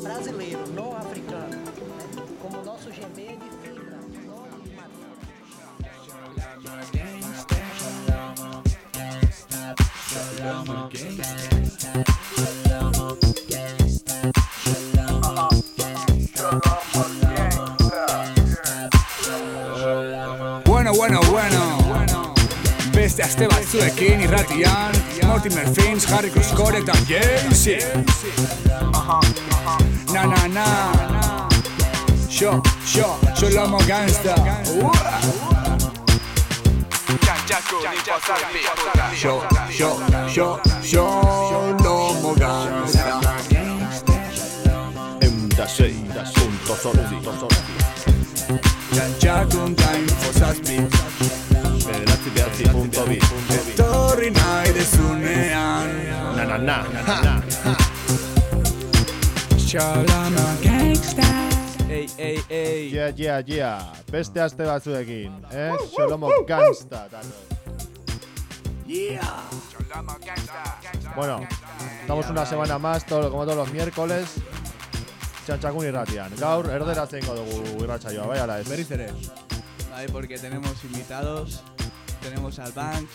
brasileiro, não africano. Né? Como o nosso GB é de fibra, não de madeira. Bueno. Beste aste batzuekin irratian, Mortimer Fins, Harry Cruzcore eta Jay-Z. Na. Yo lomo gangsta. Yo lomo gangsta. Txantxakunta infozazpi. Etorri nahi dezunean. Na. Xolamo gangsta. Ei. Yeah. Beste aste batzuekin, Xolomo gangsta. Yeah. Bueno, estamos una semana más, como todos los miércoles. Txantxakun irratian. Gaur, erderatzen dugu irratsaioa, bai ala ez. Berriz ere. Vale, porque tenemos invitados. Tenemos al Banks.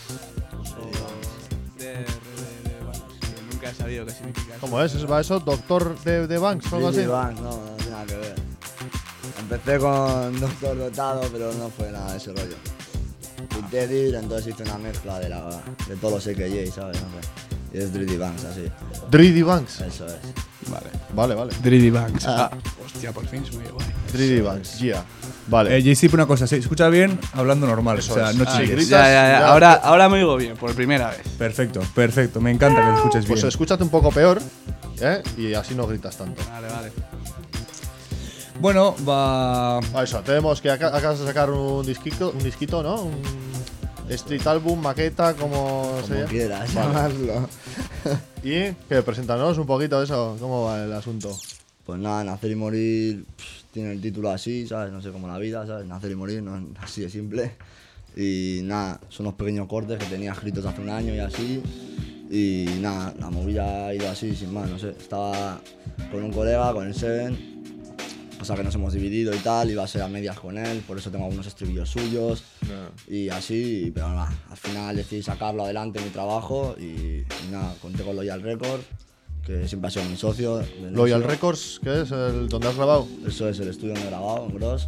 Bueno, que nunca he sabido qué significa. ¿Cómo es? ¿Va eso? ¿Doctor de Banks o algo así? Banks, no tiene nada que ver. Empecé con Doctor Dotado, pero no fue nada de ese rollo. Pinté Dir, entonces hice una mezcla de todos los EKJ, ¿sabes? No sé. Y es Driddy Banks, así. Driddy Banks. Eso es. Vale. Driddy Banks. Hostia, por fin es muy guay. Driddy Banks, yeah. Vale. Jay-Z, una cosa, ¿se escucha bien? Hablando normal, Eso o sea, es. no Sí, chilles. gritas. Ya. Ahora me oigo bien, por primera vez. Perfecto, me encanta que me escuches bien. Pues escúchate un poco peor, y así no gritas tanto. Vale. Bueno, va... Eso, tenemos que acabas de sacar un disquito, ¿no? Un street album, maqueta, como Quieras Vale. llamarlo. ¿Y qué? Preséntanos un poquito eso, ¿cómo va el asunto? Pues nada, Nacer y Morir tiene el título así, ¿sabes? No sé, como la vida, ¿sabes? Nacer y morir, no es así de simple. Y nada, son unos pequeños cortes que tenía escritos hace un año y así. Y nada, la movida ha ido así, sin más, no sé. Estaba con un colega, con el Seven. O sea que nos hemos dividido y tal, iba a ser a medias con él, por eso tengo algunos estribillos suyos y así, pero nada, al final decidí sacarlo adelante en mi trabajo y nada, conté con Loyal Records, que siempre ha sido mi socio. Loyal Records, ¿qué es? ¿Dónde has grabado? Eso es el estudio donde he grabado, en Gros.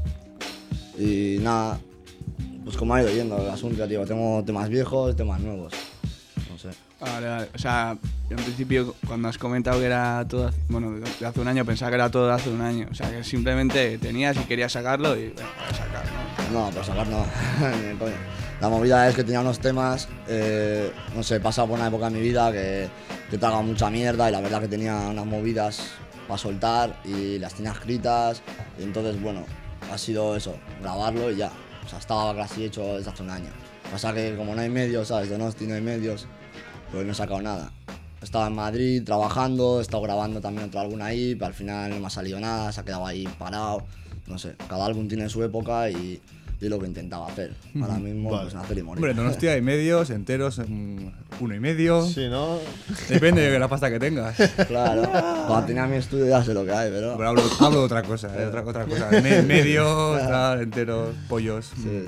Y nada, pues como ha ido yendo el asunto, ya, tío, tengo temas viejos, temas nuevos, no sé. Vale. O sea, yo en principio cuando has comentado que era todo, de hace un año, pensaba que era todo de hace un año. O sea, que simplemente tenías y querías sacarlo y bueno, voy a sacar, ¿no? No, por sacar no. Coño. La movida es que tenía unos temas, no sé, he pasado por una época en mi vida que te traga mucha mierda y la verdad que tenía unas movidas para soltar y las tenía escritas. Y entonces, bueno, ha sido eso, grabarlo y ya. O sea, estaba casi hecho desde hace un año. Pasa que como no hay medios, ¿sabes? De Nosti no hay medios, pues no he sacado nada. Estaba en Madrid trabajando, he estado grabando también otro álbum ahí, pero al final no me ha salido nada, se ha quedado ahí parado. No sé, cada álbum tiene su época y lo que intentaba hacer. Ahora mismo, Vale. pues Nacer y Morir. Hombre, no hostia, hay medios, enteros, 1,5. Sí, ¿no? Depende de la pasta que tengas. Claro, cuando tenía mi estudio ya sé lo que hay, pero... Pero hablo de otra cosa, otra cosa. Medios, tal, enteros, pollos. Sí.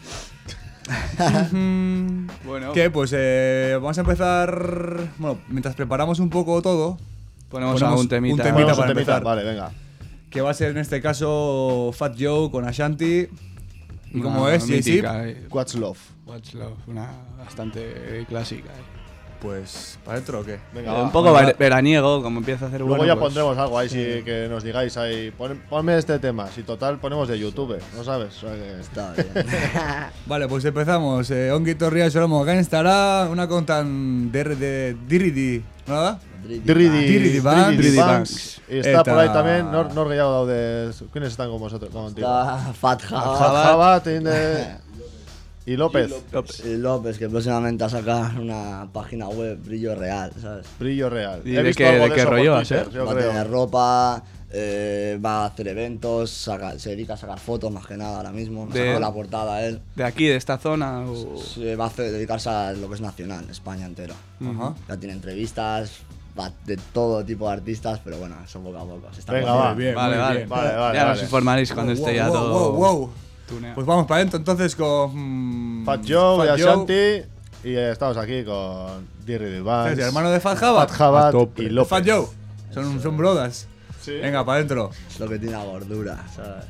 Bueno, ¿Qué? Pues vamos a empezar... Bueno, mientras preparamos un poco todo, ponemos algún temita. Ponemos para un temita. empezar. Vale, venga. Que va a ser en este caso Fat Joe con Ashanti. ¿Y cómo Una es, Jay-Z? mítica, What's Love. What's Love, una bastante clásica. Pues, ¿para adentro o qué? Venga, Un poco venga. veraniego, como empieza a hacer Luego bueno, ya pues, pondremos algo ahí, sí, que nos digáis ahí. Ponme este tema. Si total ponemos de YouTube, ¿no sabes? O sea que... Está bien. Vale, pues empezamos. Ongi Torria Xolomo Gangstara, una contan de Diridi, ¿no? Driddy Banks. Banks. Y está por ahí Eta- también Nor gehiago daude. ¿Quiénes están con vosotros? Contigo? Está Fat Java Java y López. y López, que próximamente va a sacar una página web, Brillo Real, ¿sabes? Brillo Real. ¿Y He de visto qué- algo de qué eso por rollo va a Twitter, ser? yo Va a creo. tener ropa, va a hacer eventos, se dedica a sacar fotos más que nada ahora mismo. Me De- sacó la portada él. de aquí, de esta zona. O... Se va a dedicarse a lo que es nacional, España entera. Ajá. Ya tiene entrevistas, de todo tipo de artistas, pero bueno, son poco a poco. Se está Venga, poniendo. va. Bien, Vale, muy vale. bien. Vale, Ya nos informaréis cuando esté ya todo. Wow. tuneado. Pues vamos para adentro entonces con Fat Joe y Fat Joe. Ashanti. Y estamos aquí con Dirty Vance. ¿El hermano de Fat Jabat? Fat Jabat A tope. y López. Fat Joe. Son brothers. Sí. Venga, para adentro. Es lo que tiene la gordura, ¿sabes?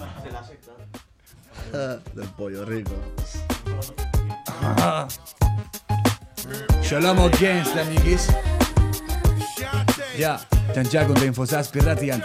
Del pollo rico. Shalom against amiguis. Ja, Jean-Jacques und Infosas Piratian.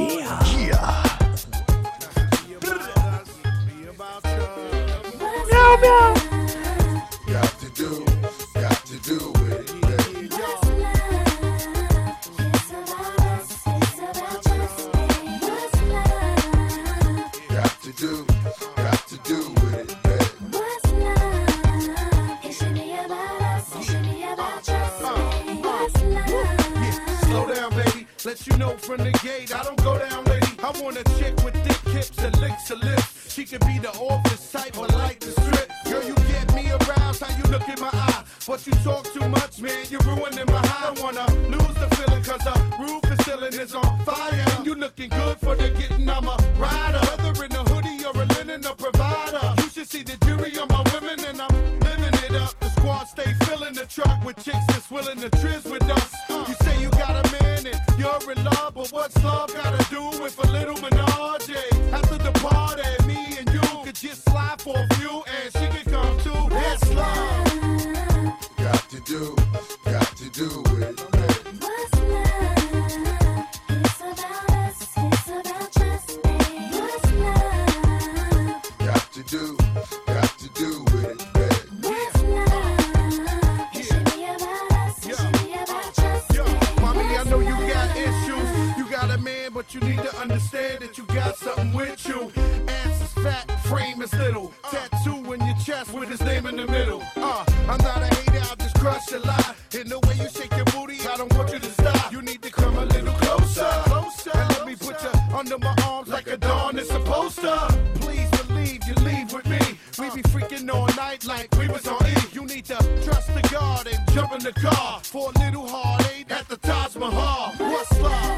Slow down, baby. Let you know from the gate. I don't go down, lady. I want a chick with thick hips and licks her lips. She could be the office type, but like the strip. Girl, you get me aroused. How you look in my eye? But you talk too much, man. You're ruining my high. I don't wanna lose the feeling, cause the roof is ceiling is on fire. And you looking good for the getting. I'm a rider. Whether in a hoodie or a linen or provider. You should see the jury on my women, and I'm living it up. The squad stay filling the truck with chicks that's willing to trizz with us. You say you got a man and you're in love, but what's love gotta do with a little menage? After the party, me and you could just slide for a few, and she could come too. That's love. Got to do with it. What's love? It's about us. It's about trust me. What's love? Got to do with it. What's love? It should be about us. It should be about trust Yo, me. mommy, I know you got issues. You got a man, but you need to understand that you got something with you. Ass is fat, frame is little. Tattoo in your chest with his name in the middle. I'm not a hater, I'll just crush a lie. In the way you shake your booty, I don't want you to stop. You need to come a little closer. And let me put you under my arms like a dawn is supposed to. Please believe you leave with me. We be freaking all night like we was on E. You need to trust the God and jump in the car for a little heartache at the Taj Mahal. What's love?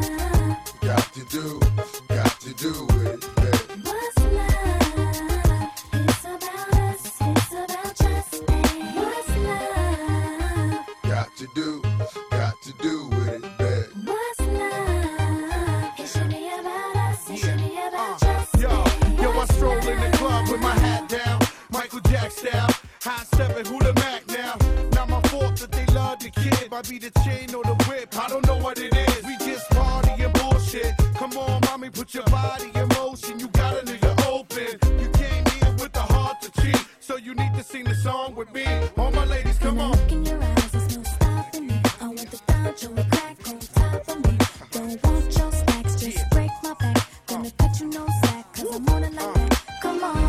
Got to do with it. What's love? It's about us. It's about trust me. What's love? Got to do with it. What's love? It should be about us. It should be about trust me. Yo, I stroll in the club with my hat down, Michael Jack style, high stepping, who the Mac now? Not my fault that they love the kid, might be the chain or the whip, I don't know what it is. We just party and bullshit. Come on, mommy, put your body in motion. You got a nigga open. You came here with the heart to cheat, so you need to sing the song with me. All my ladies, come on. Look in your eyes, there's no stopping me. I want the Dodger with crack on top of me. Don't want your snacks, just break my back. Gonna cut you no slack, cause I'm on it like that. Come on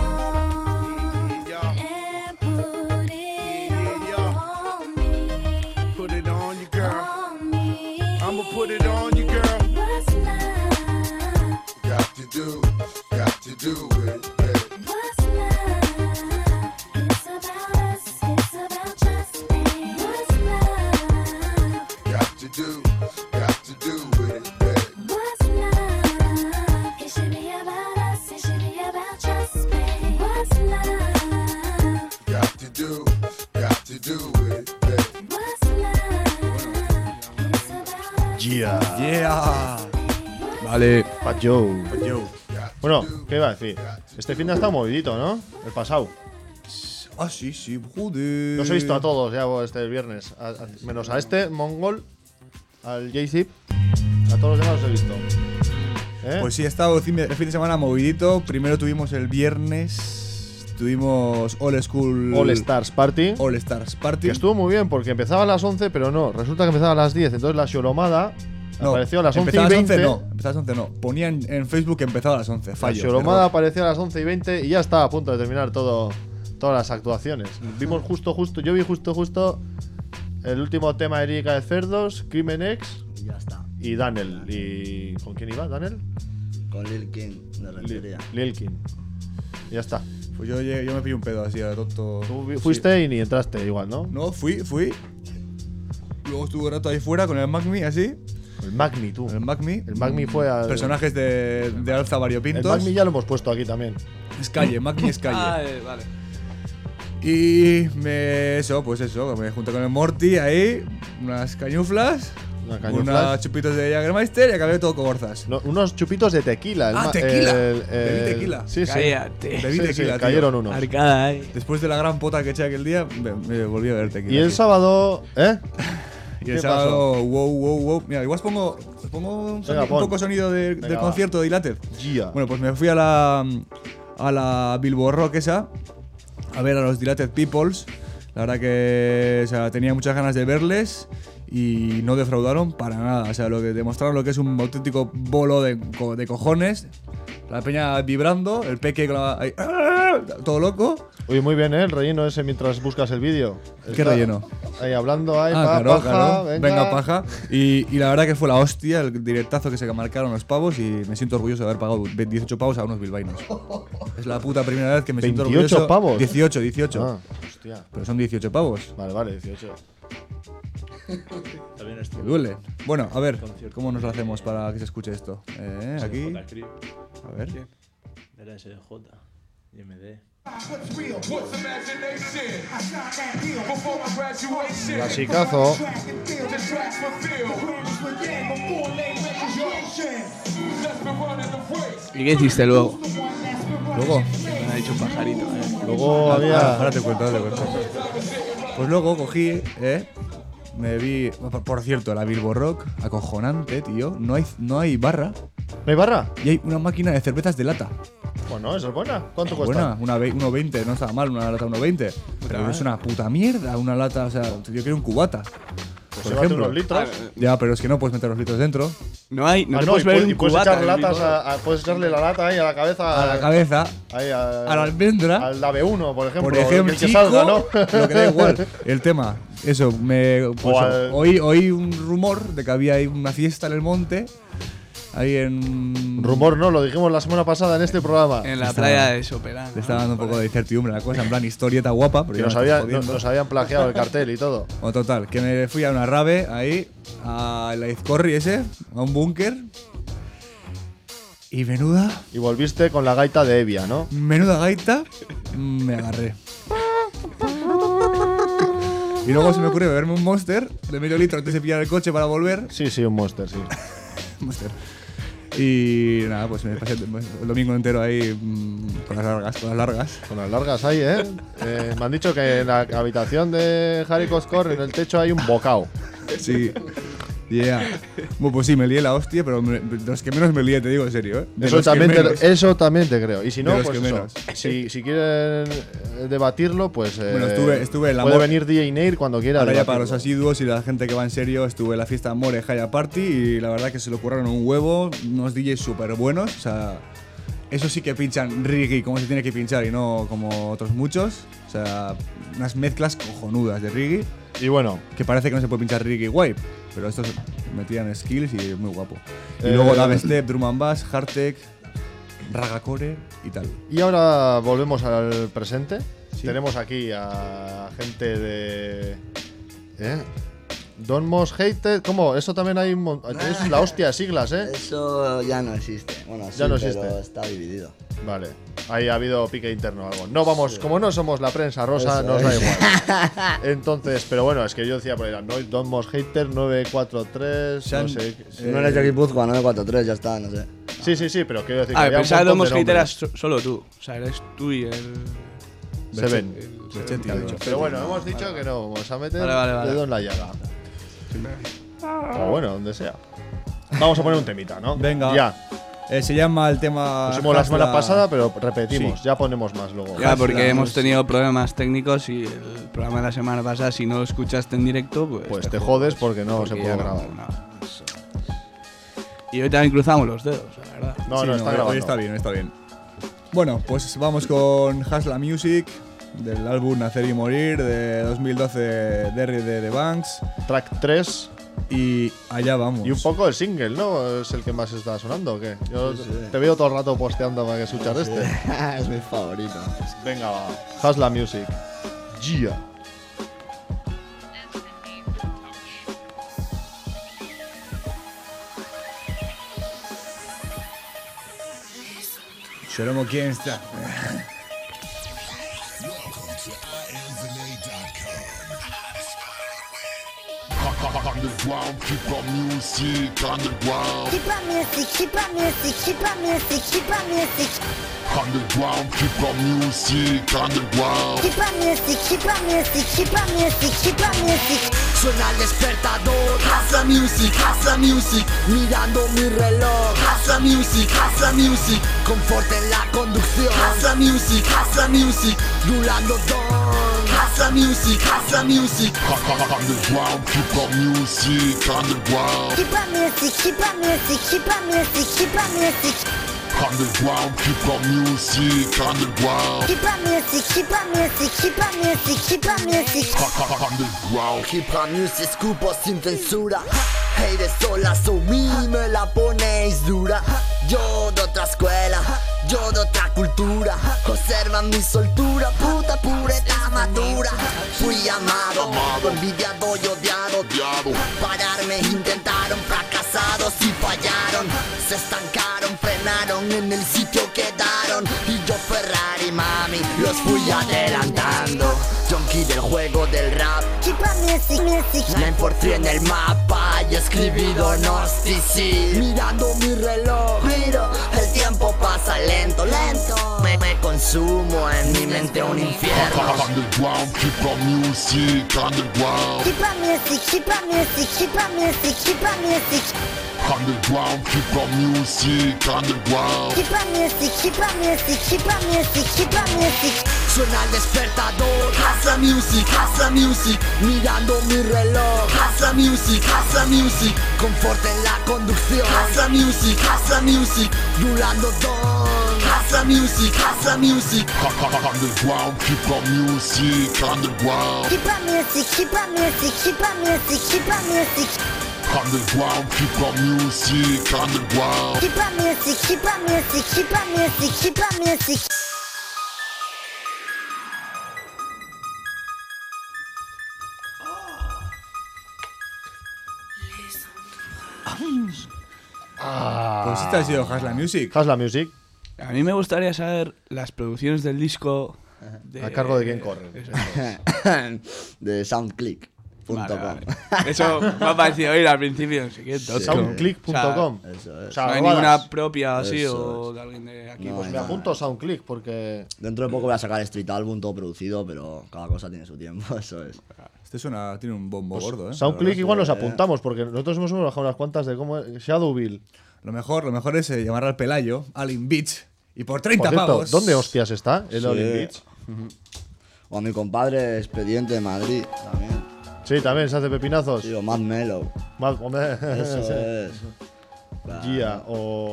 and put it on me. Put it on you, girl. On me. I'ma put it on you, girl. What's love? Got to do with it. What's love? It's about us. It's about trust me. What's love? Got to do with it. What's love? It should be about us. It should be about trust me. What's love? Got to do with it. What's love? It's about us. Yeah. Vale. Fat Joe. Fat Joe. Bueno, ¿qué iba a decir? Este fin de ha estado movidito, ¿no? El pasado. Ah, sí, joder. Los he visto a todos ya este viernes. Menos a este, Mongol, al J-Zip. A todos los demás los he visto. ¿Eh? Pues sí, ha estado el fin de semana movidito. Primero tuvimos el viernes. Tuvimos All School. All Stars Party. All Stars Party. Que estuvo muy bien porque empezaba a las 11, pero no. Resulta que empezaba a las 10. Entonces la Xolomada apareció a las 11 y 20. Empezaba a las 11 no. Ponían en Facebook que empezaba a las 11. La Fallo. Xolomada apareció a las 11 y 20 y ya estaba a punto de terminar todas las actuaciones. Vimos yo vi justo el último tema de Lírica de Cerdos, Crimen X Y ya está. y Daniel. ¿Y con quién iba? ¿Daniel? Con Lil King de Rentería. Lil King. Y ya está. Pues yo me pillé un pedo así a tonto. Tú fuiste y ni entraste igual, ¿no? No, fui. Luego estuve un rato ahí fuera con el Magmi, así. El Magmi, tú. El Magmi. El Magmi fue al. Personajes de alza El variopintos. Magmi ya lo hemos puesto aquí también. Es calle, Magmi es calle. Vale. Y pues eso, me junté con el Morty ahí, unas cañuflas, unos chupitos de Jägermeister y acabé todo con gorzas. No, unos chupitos de tequila. Tequila. Bebí tequila. Sí, sí. Cállate. Bebí Sí, tequila, tío. cayeron unos. Arcada ahí. Después de la gran pota que eché aquel día, me volví a beber tequila. Y el tío. sábado, ¿eh? Y el ¿Qué sábado, wow. Mira, igual os pongo un Venga, poco sonido del Venga, concierto de Dilated. Yeah. Bueno, pues me fui a la Billboard Rock esa a ver a los Dilated Peoples. La verdad que tenía muchas ganas de verles y no defraudaron para nada. O sea, lo que demostraron lo que es un auténtico bolo de cojones. La peña vibrando, el peque con ahí, todo loco. Oye, muy bien, ¿eh? El relleno ese mientras buscas el vídeo. ¿Qué relleno? Ahí hablando, ahí, Claro, paja, claro. venga. Paja. Y la verdad que fue la hostia, el directazo que se marcaron los pavos y me siento orgulloso de haber pagado 18 pavos a unos bilbaínos. Es la puta primera vez que me siento orgulloso. ¿28 pavos? 18. Ah, hostia. Pero son 18 pavos. Vale, 18. Me duele. Bueno, a ver, ¿cómo nos lo hacemos para que se escuche esto? Aquí. A ver. Era SDJ y MD. Clasicazo. ¿Y qué hiciste luego? Luego. Me ha dicho un pajarito. Luego había. Ahora te cuento. Pues luego cogí, me vi. Por cierto, la Billboard Rock, acojonante, tío. No hay barra. ¿No hay barra? Y hay una máquina de cervezas de lata. Bueno, esa es buena. ¿Cuánto cuesta? Buena, 1,20, no estaba mal, una lata 1,20. Pero es una puta mierda, una lata, o sea, yo quiero un cubata. Pues por llévate ejemplo. unos litros. Ya, pero es que no puedes meter los litros dentro. No te no, puedes ver un puedes cubata echar en el latas Billboard. puedes echarle la lata ahí a la cabeza. A la cabeza, Ahí a la almendra. Al DAB1, por ejemplo. Por ejemplo, el que chico, salga, ¿no? lo que da igual. El tema, eso, pues, al- oí un rumor de que había ahí una fiesta en el monte. Ahí en. Rumor no, lo dijimos la semana pasada en este programa. En la playa de Soperán. Le estaba dando un poco de incertidumbre a la cosa, en plan historieta guapa. Pero Que ya nos, me estoy había, jodiendo. nos habían plagiado el cartel y todo. O total, que me fui a una rave ahí, a la Izcorri ese, a un búnker. Y menuda volviste con la gaita de Evia, ¿no? gaita, me agarré. Y luego se me ocurrió beberme un Monster de medio litro antes de pillar el coche para volver. Sí, un Monster, sí. Monster. Y nada, pues me pasé el domingo entero ahí con las largas. Con las largas ahí, ¿eh? Me han dicho que en la habitación de Harry Coscore, en el techo, hay un bocao. Sí. Yeah. Bueno, pues sí, me lié la hostia, pero de los que menos me lié, te digo en serio, ¿eh? De Eso los que también, menos. eso también te creo. Y si De no, los pues que eso. menos. Si quieren debatirlo, pues Bueno, estuve en la puede More- venir DJ Nair cuando quiera. Ahora ya para los debatirlo. asiduos y la gente que va en serio, estuve en la fiesta More Haya Party y la verdad que se lo curraron un huevo, unos DJs súper buenos, o sea, eso sí que pinchan reggae como se tiene que pinchar y no como otros muchos, o sea, unas mezclas cojonudas de reggae, Y bueno, que parece que no se puede pinchar reggae guay, pero estos metían skills y muy guapo. Y luego dubstep, drum and bass, hardtech, ragacore y tal. y ahora volvemos al presente. Sí. Tenemos aquí a gente de. Don Mos Hated. ¿Cómo? Eso también hay un es la hostia de siglas, ¿eh? Eso ya no existe. Bueno, sí, Ya no pero existe. está dividido. Vale. Ahí ha habido pique interno o algo. No vamos, como no somos la prensa rosa, Eso nos da es. igual. Entonces, pero bueno, es que yo decía por ahí, no, Don Mos Hater 943, no Sean- sé. Si no eres de Guipúzcoa, 943, ya está, no sé. Sí, pero quiero decir que Ah, había un pensaba que montón Domos de Hate eras nombres. solo tú. O sea, eres tú y el. Se ven. Berchetti, ha dicho. Pero bueno, hemos dicho que no vamos a meter Vale. dedo en la llaga. O bueno, donde sea. Vamos a poner un temita, ¿no? Venga. Ya. Se llama el tema. Pusimos la semana Hustla- pasada, pero repetimos. Sí. Ya ponemos más luego. Ya, porque Hustla, hemos sí. tenido problemas técnicos y el programa de la semana pasada, si no lo escuchaste en directo, pues. Te jodes porque no se puede ya grabar. Y hoy también cruzamos los dedos, la verdad. No, Sí, no, está grabando. hoy está bien. Bueno, pues vamos con Hustla Music, del álbum Nacer y Morir, de 2012 de R.D. Banks. Track 3. Y allá vamos. Y un poco el single, ¿no? ¿Es el que más está sonando o qué? Yo te veo todo el rato posteando para que escuchar este. Es mi favorito. Venga, va. Hustla Music. Gia. Shlomo Kiensta. Underground, keep our music underground. Keep our music, keep our music, keep our music, keep our music. Underground, keep our music underground. Keep our music, keep our music, keep our music, keep our music. Suena el despertador, Hustler music, mirando mi reloj, Hustler music, confort en la conducción, Hustler music, rulando don, Hustler music. Underground, keep our music underground. Keep our music, keep our music, keep our music, keep our music. Underground, keep our music underground. Keep our music, keep our music, keep our music, keep our music. Underground. Hip hop music, escupo sin censura. Hey, de sola, so mí me la ponéis dura. Yo de otra escuela, yo de otra cultura. Observan mi soltura, puta pureta madura. Fui amado, envidiado y odiado. Pararme intentaron, fracasados y fallaron. Se estancaron, frenaron, en el sitio quedaron. Y yo Ferrari, mami, los fui adelantando. Junkie del juego del rap. Keep our music, music. 943 en el mapa y escribido Gnostici. Mirando mi reloj, miro, el tiempo pasa lento. Me consumo en mi mente un infierno. Underground, keep our music underground. Keep our music, keep our music, keep our music, keep our music. Underground, keep our music underground. Keep our music, keep our music, keep our music, keep our music. Suena el despertador, Hustler music, mirando mi reloj, Hustler music, confort en la conducción, Hustler music, rulando don, Hustler music. Underground, keep our music underground. Keep our music, keep our music, keep our music, keep our music. Underground, keep our music underground. Keep our music, keep our music, keep our music, keep our music. Pues esta ha sido Hustler Music. Hustler Music. A mí me gustaría saber las producciones del disco. ¿A cargo de quién corren? Eso es. De soundclick.com. Vale. Eso me ha parecido oír al principio, no sé qué. Soundclick.com. Eso es. O sea, No hay robadas. ninguna propia así Eso o de alguien de aquí. No, Pues Me apunto Soundclick porque Dentro de poco voy a sacar Street Album todo producido, pero cada cosa tiene su tiempo, eso es. Este tiene un bombo gordo, ¿eh? Soundclick igual nos sí. apuntamos porque nosotros hemos bajado unas cuantas de cómo es Shadowville. Lo mejor es llamar al Pelayo, Alin Beach, y por 30 Por cierto, pavos. ¿dónde hostias está el Sí. Olin Beach? O a mi compadre Expediente de Madrid también. Sí, también se hace pepinazos. Sí, o Mad Mellow. Hombre. Eso es. Gia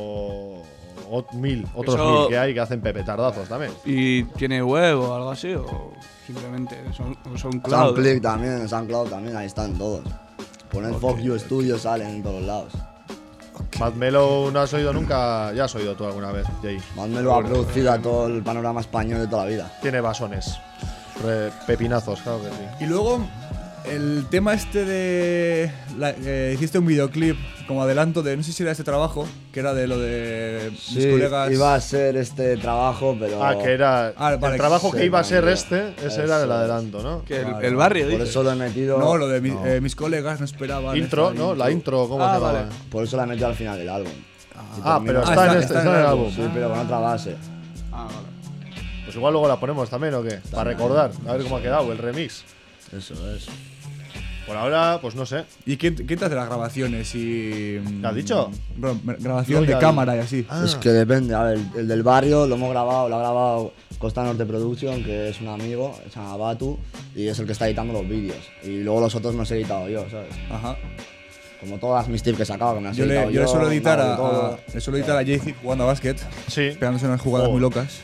o mil, otros Eso- 1000 que hay que hacen pepetardazos también. ¿Y tiene web o algo así? ¿O simplemente son cloud? Soundclick también, SoundCloud también, ahí están todos. Poner Fuck You Studio, salen en todos lados. Mad Mellow no has oído nunca, ya has oído tú alguna vez, Jay. Mad Mellow ha producido a todo el panorama español de toda la vida. Tiene basones. Pepinazos, claro que sí. Y luego, el tema este de. Hiciste un videoclip como adelanto de. No sé si era este trabajo, que era de lo de mis Sí, colegas. iba a ser este trabajo, pero. Que era vale, el trabajo sí, que iba a ser no, ese eso era el es. adelanto, ¿no? Que Vale, el barrio, Por dices. eso lo he metido. No, lo de no. mis colegas no esperaban. Intro, esta ¿no? La intro, ¿cómo se llama? vale. Por eso la he metido al final del álbum. Y Pero termina- está, está en el álbum. Sí, pero con otra base. Ah, vale. Pues igual luego la ponemos también, ¿o qué? Para recordar, a ver cómo ha quedado el remix. Eso es. Por ahora, pues no sé. ¿Y quién te hace las grabaciones? Y, ¿Qué has dicho? Bueno, grabación Yo de ya- cámara y así. Ah. Es que depende, a ver, el del barrio lo ha grabado Costa Norte Production, que es un amigo, se llama Batu, y es el que está editando los vídeos. Y luego los otros me los he editado yo, ¿sabes? Ajá. Como todas mis tips que he sacado, que me las he Yo editado le suelo editar me hago todo. le suelo editar a Jaycee jugando a básquet, Sí. pegándose unas jugadas Oh. muy locas.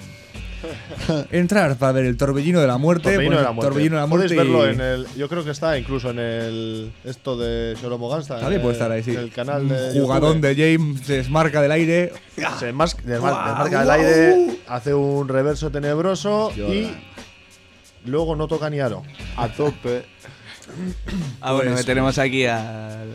Entrar para ver el Torbellino de la Muerte. Torbellino de poner la muerte. Torbellino de la Muerte. Podéis verlo y- en el. Yo creo que está incluso en el. Esto de Sholomo Gangsta. También puede estar ahí, sí. En el canal Un de. jugadón YouTube. de James se desmarca del aire. Se desmarca del aire, hace un reverso tenebroso y. Luego no toca ni aro. A tope. Bueno, Pues- que tenemos aquí al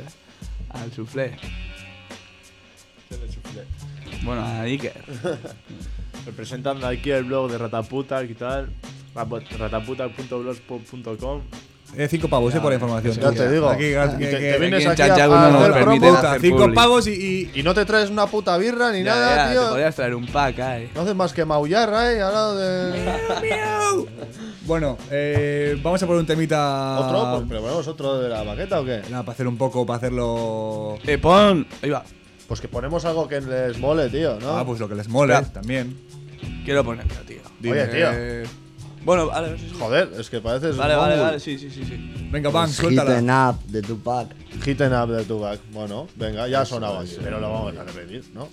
soufflé. Bueno, a Iker. Me presentan aquí el blog de Rataputa y tal. Rataputa.blogspot.com. 5 pavos, por la información. Ya te digo. Aquí, te vienes en aquí a Santiago no nos hacer permite promo. hacer 5 publi. pavos y Y no te traes una puta birra ni nada, Ya, tío. te podías traer un pack, No haces más que maullar, al lado de. Bueno, vamos a poner un temita. ¿Otro? Pues, ¿pero ponemos otro de la maqueta o qué? Nada, para hacer un poco, para hacerlo. Pon. Ahí va. Pues que ponemos algo que les mole, tío, ¿no? Ah, pues lo que les mole Espera. también. Quiero ponerlo, tío. Oye, tío. Bueno, vale, sí, sí. Joder, es que pareces. Vale, un vale, mongol. vale, sí. Venga, Banks, Hit suéltala. and Up de Tupac. Hit and Up de Tupac. Bueno, venga, ya ha sonado aquí, pero lo vamos a repetir, ¿no?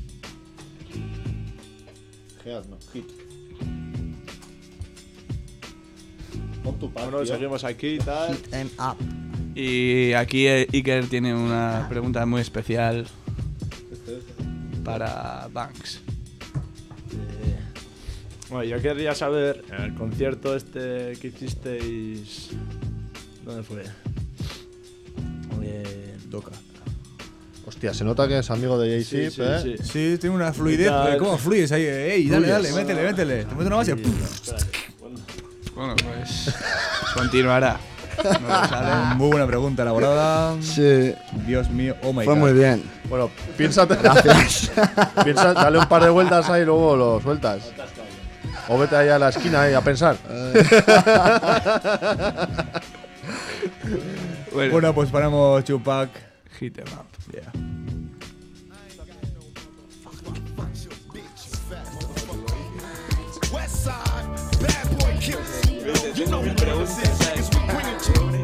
Hit. Pon Tupac. Bueno, seguimos aquí y tal. Hit and Up. Y aquí Iker tiene una pregunta muy especial para Banks. Bueno, yo querría saber, en el concierto este que hicisteis... ¿Dónde fue? Toca. Hostia, se nota que es amigo de Jay-Z, Sí, ¿eh? sí. Sí, tiene una fluidez. Y tal. ¿Cómo fluyes ahí? Ey, dale, métele. Te meto una base. Bueno, pues continuará. No le sale. Muy buena pregunta, elaborada. Sí, Dios mío, oh my fue god. muy bien. Bueno, piénsate. Gracias. Piensa, dale un par de vueltas ahí y luego lo sueltas. O vete ahí a la esquina a pensar. Bueno, pues paramos Tupac. Hit em up. Yeah. West side, bad boy killers. You know what it is, niggas, we winning.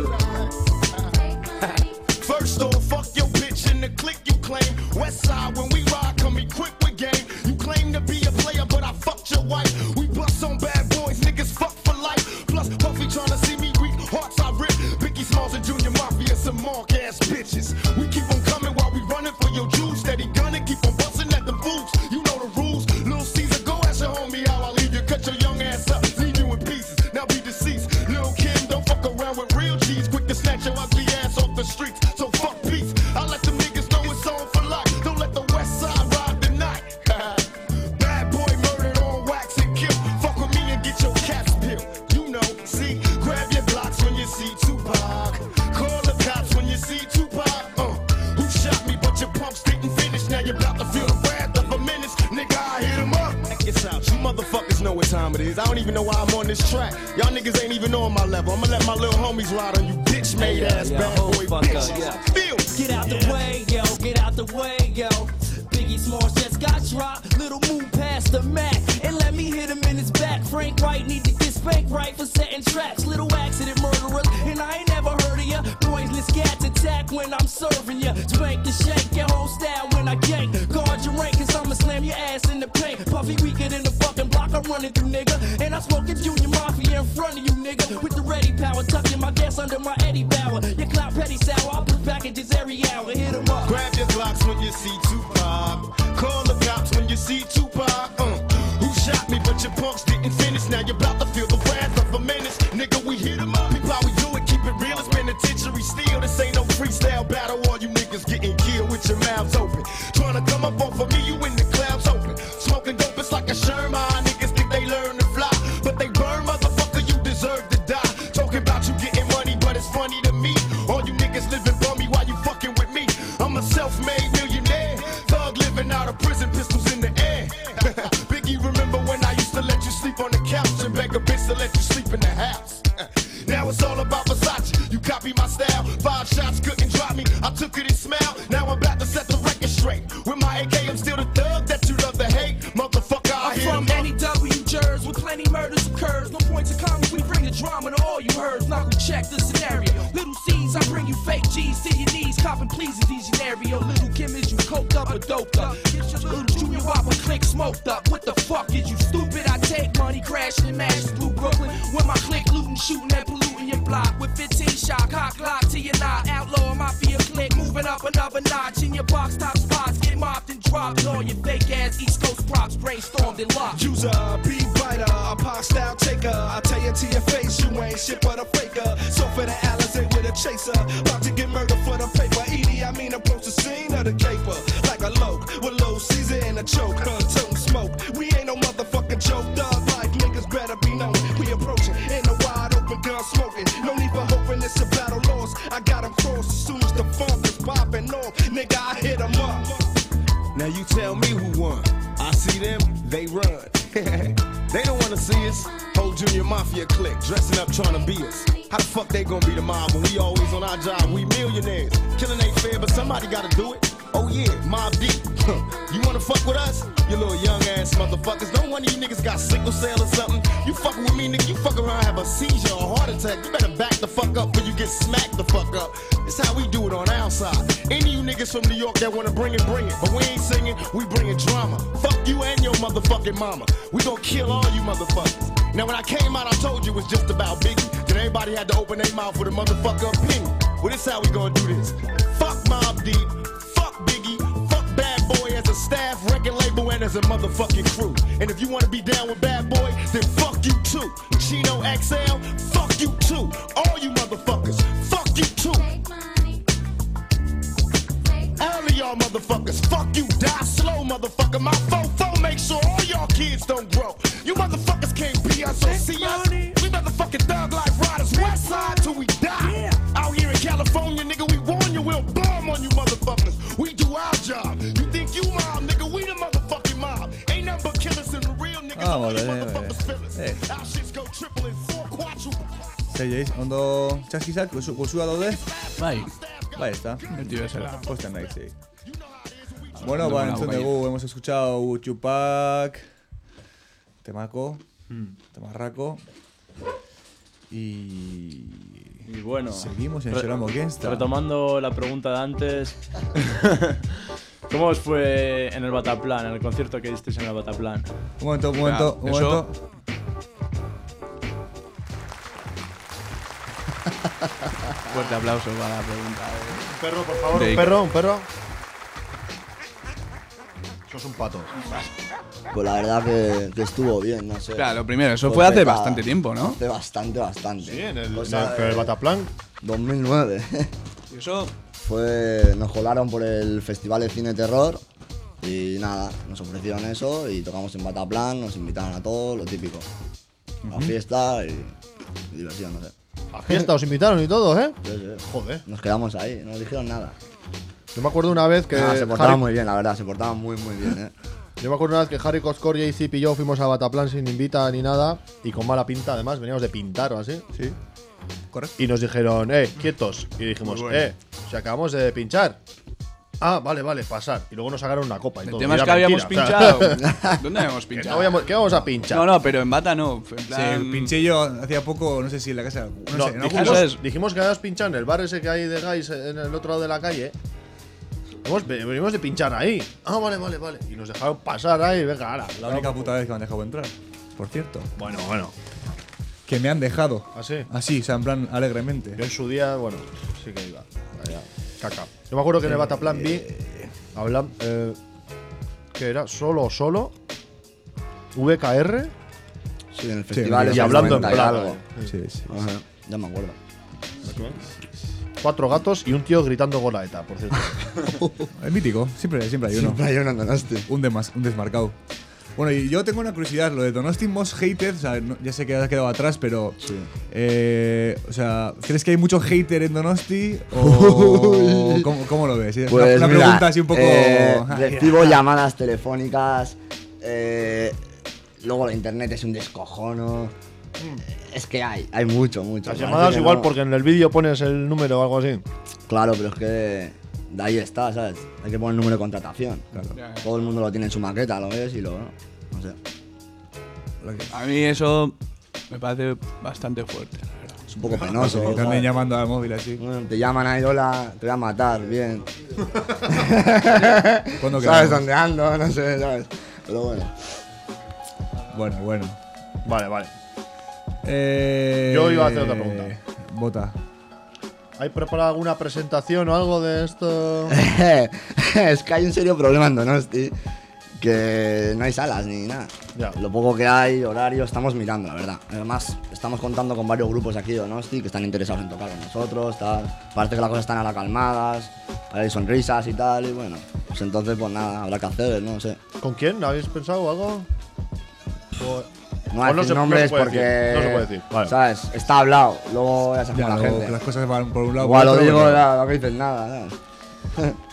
First off, fuck your bitch in the clique you claim. West side, when we ride, come equipped with game. You claim to be a player, but I fucked your wife. We bust on bad boys, niggas fuck for life. Plus, Puffy tryna see me weak, hearts I rip. Biggie Smalls and Junior Mafia, some mark ass bitches. We keep on coming while we running for your juice. Steady gunning, keep on busting at them fools. You know the rules. Lil Caesar, go ask your homie how I leave you. Cut your young ass up, leave you in pieces. Now be deceased. Lil Kim, don't fuck around with real G's. Quick to snatch your ugly ass off the streets. So fuck peace. I let them niggas know it's on for life. Don't let the West Side ride the night. Bad boy murdered on wax and kill. Fuck with me and get your caps peeled. You know, see, grab your blocks when you see Tupac. Call the cops when you see Tupac. Who shot me but your pumps didn't finish. Now you're about to feel the wrath of a menace. Nigga, I hit him up. Check this out, you motherfuckers know what time it is. I don't even know why I'm on this track. Y'all niggas ain't even on my level. I'ma let my little homies ride on you bitch made ass bad boy bitches. Feel. Get out the way, yo, get out the way, yo. Biggie Smalls just got dropped. Little move past the Mac and let me hit him in his back. Frank White need to get spanked right for setting traps. Little accident murderers, and I ain't never heard of ya. Noiseless cats attack when I'm serving ya. Spank and shake your whole style when I gank. Guard your rank, cause I'ma slam your ass in the paint. Puffy weaker than the fucking block I'm running through, nigga. And I smoking Junior Mafia in front of you, nigga. With the ready power, tucking my gas under my Eddie Bauer. Your clout petty sour, I put packages every hour. Hit 'em up. Grab your Glocks when you see Tupac. Call the cops when you see Tupac. Who shot me but your punks didn't finish. Now you're about to feel the wrath of a menace. Nigga, we hit 'em up. People, how we do it, keep it real. It's penitentiary steel. This ain't no freestyle battle. All you niggas getting killed with your mouths open. Trying to come up off of me, you in the clouds open. Smoking dope, it's like a Sherman. Niggas think they learn to fly, but they burn, motherfucker, you deserve to die. Talking about you getting money, but it's funny to me. All you niggas living bummy while you fucking with me. I'm a self-made millionaire. Thug living out of prison, pistols in the air. Biggie, remember when I used to let you sleep on the couch and beg a bitch to let you sleep in the house? Now it's all about Versace. You copy my style. 5 shots couldn't drop me. I took it and smiled. Now I'm about to set the record straight. With my AK, I'm still the thug that you love to hate. Motherfucker, I I'm hit from 'em up. any W jurors with plenty murders occurs. No point to comments, we bring the drama to all you heard. Now we check the scenario. Little C's, I bring you fake G's to your knees. Copping pleases these scenario. Little Kim is you coked up or doped up. Little Junior Whopper click smoked up. What the fuck is you stupid? I take money crashing and mashing through Brooklyn. With my click looting, shooting and polluting your block. With 15 shot, cock lock to your knot. Outlaw mafia click, moving up another notch. In your box top spots, get mopped and dropped. All your fake ass East Coast props brainstormed and locked. User, beat writer, a pop style taker. I tell you to your face, you ain't shit but a faker. So for the Alizé with a chaser, about to get murdered for the paper. Edie, I mean approach the scene of the caper like a loke with low Caesar and a choke. Toting smoke, we I'm up. Now you tell me who won. I see them, they run. They don't wanna see us. Whole Junior Mafia clique dressing up trying to be us. How the fuck they gonna be the mob when we always on our job? We millionaires. Killing ain't fair, but somebody gotta do it. Oh yeah, Mob Deep. You wanna fuck with us? You little young ass motherfuckers. Don't one of you niggas got sickle cell or something. You fucking with me, nigga. You fuck around, have a seizure or heart attack. You better back the fuck up when you get smacked the fuck up. It's how we do it on our side. Any of you niggas from New York that wanna bring it, bring it. But we ain't singing, we bringing drama. Fuck you and your motherfucking mama. We gon' kill all you motherfuckers. Now when I came out, I told you it was just about Biggie. Then everybody had to open their mouth with a motherfucker opinion. Well, this how we gonna do this. Fuck Mobb Deep. Biggie, fuck Bad Boy as a staff, record label, and as a motherfucking crew. And if you wanna be down with Bad Boy, then fuck you too. Chino XL, fuck you too. All you motherfuckers, fuck you too. All of y'all motherfuckers, fuck you, die slow, motherfucker. My fofo make sure all y'all kids don't grow. You motherfuckers can't be us or see us. We motherfucking thug life riders, west side till we die. Out here in California, nigga, we warn you, we'll bomb on you motherfuckers. We do our job. You think you mob, nigga, we the motherfucking mob. Ain't nothing but killers and the real niggas. All you motherfuckers feelings. Our shits go triple and four quadruple. Zeiez, ondo txaskizak, gozua daude? Bai. Bai, está. El tío ese era. Posten nahi, sí. Bueno, va, entzun dugu, hemos escuchado Tupac, Temaco, Temarraco y bueno, seguimos en Xeramo Gangsta. Retomando la pregunta de antes, ¿cómo os fue en el Bataplan, en el concierto que disteis en el Bataplan? Un momento. Fuerte aplauso para la pregunta. Un perro, por favor, un perro. Sos un pato. Pues la verdad que estuvo bien, no sé. Claro, lo primero, eso fue hace bastante tiempo, ¿no? Hace bastante. Sí, en el Bataplan. 2009. ¿Y eso? Nos colaron por el Festival de Cine Terror y nada, nos ofrecieron eso y tocamos en Bataplan, nos invitaron a todos, lo típico. A fiesta y diversión, no sé. A fiesta os invitaron y todo, ¿eh? Sí. Joder. Nos quedamos ahí, no nos dijeron nada. Yo me acuerdo una vez que... se portaban muy bien, la verdad, se portaban muy bien, ¿eh? Yo me acuerdo una vez que Harry Coscoria y Zip y yo fuimos a Bataplan sin invita ni nada y con mala pinta, además, veníamos de pintar o así. Sí, correcto. Y nos dijeron, quietos. Y dijimos, si acabamos de pinchar. Ah, vale, pasar. Y luego nos sacaron una copa y el todo. tema es que habíamos pinchado. ¿Dónde habíamos pinchado? ¿Qué vamos a pinchar? No, pero en Bata no. En plan... Sí, pinché yo hacía poco, no sé si en la casa. No sé, dijimos que habíamos pinchado en el bar ese que hay de guys en el otro lado de la calle. Venimos de pinchar ahí. Ah, vale. Y nos dejaron pasar ahí, venga, ahora. La única puta vez que me han dejado entrar, por cierto. Bueno. Que me han dejado. ¿Ah, sí? Así, o sea, en plan, alegremente. Yo en su día, bueno, sí que iba. Vaya, caca. Yo me acuerdo que en el Bataplan vi. Hablan. ¿Qué era? Solo. VKR. Sí, en el festival. Y hablando en plan. Algo. Sí. Ajá, ya me acuerdo. 4 gatos y un tío gritando Golaeta, por cierto. Es mítico, siempre hay uno. Siempre hay uno en Donosti. Un desmarcado. Bueno, y yo tengo una curiosidad, lo de Donosti Most Hated, o sea, ya sé que ha quedado atrás, pero… Sí. O sea, ¿crees que hay mucho hater en Donosti? ¿O cómo lo ves? Pues una pregunta así un poco… recibo llamadas telefónicas, luego la internet es un descojono. Es que hay mucho. Las llamadas igual no, porque en el vídeo pones el número o algo así. Claro, pero es que de ahí está, ¿sabes? Hay que poner el número de contratación. Claro. Todo el mundo lo tiene en su maqueta, lo ves y no sé. A mí eso me parece bastante fuerte, la verdad. Es un poco penoso. Te andan llamando al móvil así. Bueno, te llaman ahí, hola, te voy a matar, bien. ¿Sabes dónde ando? No sé, ¿sabes? Pero bueno. Bueno. Vale. Yo iba a hacer otra pregunta. Bota. ¿Hay preparado alguna presentación o algo de esto? Es que hay un serio problema en Donosti, que no hay salas ni nada. Ya. Lo poco que hay, horario, estamos mirando, la verdad. Además, estamos contando con varios grupos aquí de Donosti que están interesados en tocar con nosotros, tal. Parece que las cosas están ahora calmadas, hay sonrisas y tal, y bueno, pues entonces pues nada, habrá que hacer, no sé. ¿Con quién? ¿Habéis pensado algo? No hay nombres porque… No se puede decir. Vale. ¿Sabes? Está hablado, luego ya se con la gente. Las cosas van por un lado. Igual lo digo, ya no dices nada, ¿sabes?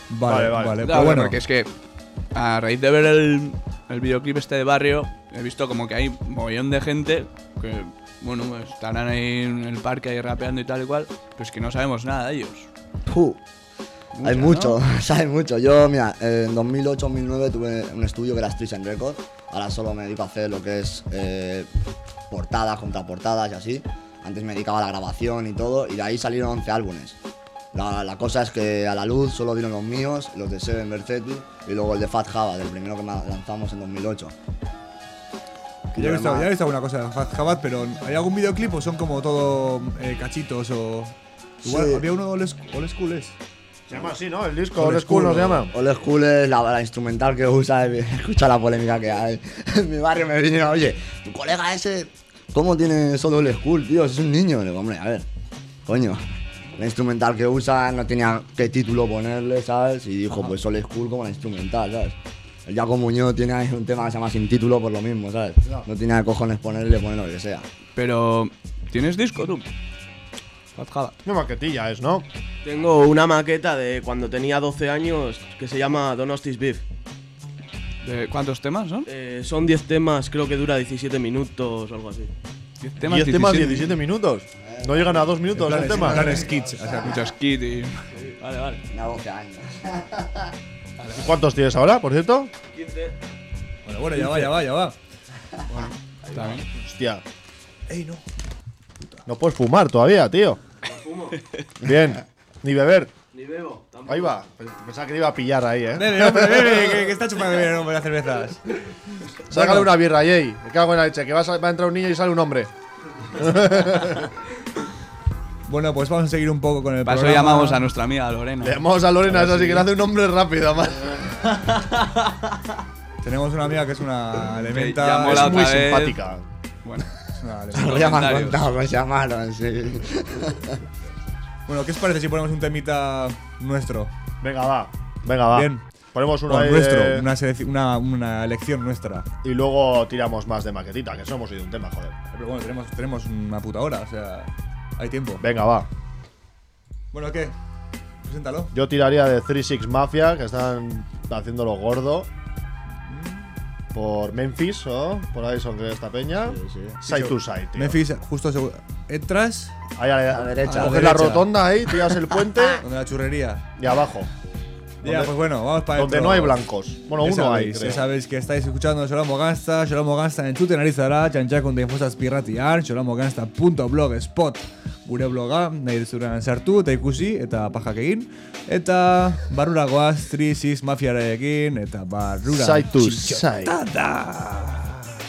Vale. Claro, Pero bueno, porque es que a raíz de ver el videoclip este de Barrio, he visto como que hay un mogollón de gente que, bueno, pues estarán ahí en el parque ahí rapeando y tal y cual, pues que no sabemos nada de ellos. Hay mucho, ¿no? sabes mucho. Yo, mira, en 2008-2009 tuve un estudio que era Streets and Records. Ahora solo me dedico a hacer lo que es portadas, contraportadas y así. Antes me dedicaba a la grabación y todo, y de ahí salieron 11 álbumes. La cosa es que a la luz solo dieron los míos, los de Seven Versetti y luego el de Fat Java, del primero que lanzamos en 2008. ya he visto alguna cosa de Fat Java, pero ¿hay algún videoclip o son como todo cachitos o...? Igual, Sí. había uno Old School es. Se llama así, ¿no? El disco Old School nos llama. Old School es la instrumental que usa, escucha la polémica que hay. En mi barrio me vinieron, oye, tu colega ese, ¿cómo tiene solo Old School, tío? Es un niño. Le digo, hombre, a ver, coño. La instrumental que usa no tenía qué título ponerle, ¿sabes? Y dijo, pues Old School como la instrumental, ¿sabes? El Jaco Muñoz tiene ahí un tema que se llama Sin Título por lo mismo, ¿sabes? No tenía cojones poner lo que sea. Pero, ¿tienes disco tú? Fat Java. Una maquetilla es, ¿no? Tengo una maqueta de cuando tenía 12 años que se llama Don't Hostis Beef. ¿De cuántos temas son? Son 10 temas, creo que dura 17 minutos o algo así. 10 10 temas, 17 minutos. No llegan a 2 minutos el tema. Planes skits, o sea, muchos skits y... Vale. Tenía 12 años. ¿Y cuántos tienes ahora, por cierto? 15. Bueno, ya va. Bueno, está bien. Hostia. Ey, no. No puedes fumar todavía, tío. No fumo. Bien. Ni beber. Ni bebo. Tampoco. Ahí va. Pensaba que le iba a pillar ahí, Bebe, hombre, bebe, que está chupando bien, hombre, las cervezas. Sácale una birra, Jay. Me cago en la leche. Que va a entrar un niño y sale un hombre. Bueno, pues vamos a seguir un poco con el Para eso programa. llamamos a nuestra amiga Lorena. Le llamamos a Lorena, eso sí que le hace un nombre rápido, además. Tenemos una amiga que es una elementa. llamó Es la muy otra vez. simpática. Bueno, Es una Lo elementa. ya me han comentarios. contado que se llamaron, sí. Bueno, ¿qué os parece si ponemos un temita nuestro? Venga, va. Bien. Ponemos uno O ahí nuestro, de- una elección nuestra. Y luego tiramos más de maquetita, que eso hemos oído un tema, joder. Pero bueno, tenemos una puta hora, o sea, hay tiempo. Venga, va. Bueno, ¿qué? Preséntalo. Yo tiraría de 36 Mafia, que están haciéndolo gordo. Por Memphis, ¿o? Por ahí son que esta peña. Side to side, tío. Memphis, justo entras Ahí a la derecha. Coges la rotonda ahí, tiras el puente donde la churrería. y abajo. Ya, Donde- pues bueno, vamos para Donde adentro. no hay blancos. Bueno, Ya uno hay, sabéis, creo. Ya sabéis que estáis escuchando Solomo Gangsta entzuten ari zara, txantxakun deifosaz pirratian, solomogangsta.blogspot gure bloga, nahi duzuran sartu eta ikusi, eta pajak egin. Eta barrura goaz, 3-6 mafiarekin, eta barrura Side to side. txotxotada.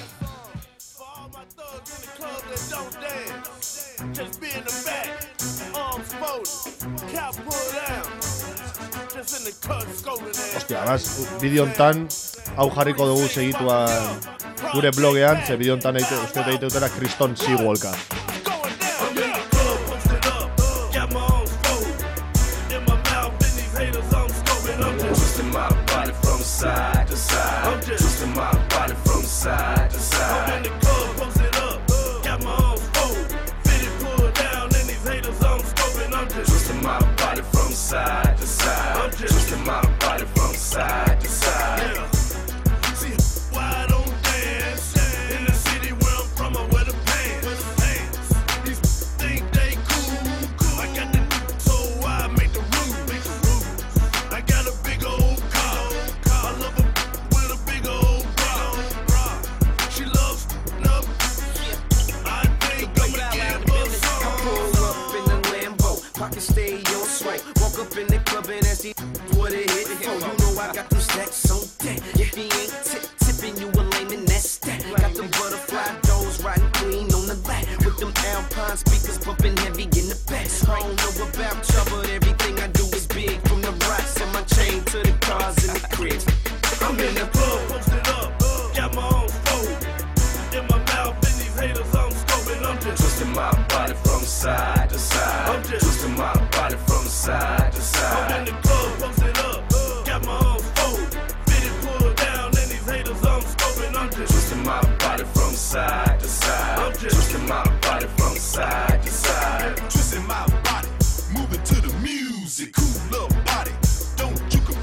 Just be in the back, arms folded, cap pulled down. Just in the cut, scolding ass. Hostia, además, bideo honetan hau jarriko dugu segituan gure blogean, ze bideo honetan uste egite dutera Kriston Seawalka. I'm in the club, posted up, got my arms folded. In my mouth, and these haters I'm scoping. I'm just twisting my body from side to side. I'm just twisting my body from side to side. I'm in the club, posted up, got my arms folded. Fitted pulled down, and these haters I'm scoping. I'm just twisting my body from side to side. I'm just twisting my body from side to side. Yeah. See, why I don't dance in the city where I'm from, I wear the pants. These think they cool. I got the so I make the rules. I got a big old car. I love her with a big old bra. She loves up. I think I'm a give her Pull up in the Lambo, pocket stay on swipe. Walk up in the club and ask the what it hit for. You know I got them stacks on deck. If he ain't tipping, you a lame and that's that. Got them butterfly doors riding clean on the back. With them Alpine speakers bumping heavy in the back. I don't know about y'all, but everything I do is big. From the rocks and my chain to the cars and the cribs. I'm in the club, posted up, got my arms folded. In my mouth, and these haters I'm scoping. I'm just twisting my body from side to side. I'm just twisting my body from side to side. I'm in the club, posted up, got my arms folded. Fitted pulled down, and these haters I'm scoping. I'm just twisting my body from side to side. I'm just twisting my body from side to side. Twisting my body, moving to the music, cool up body. Don't you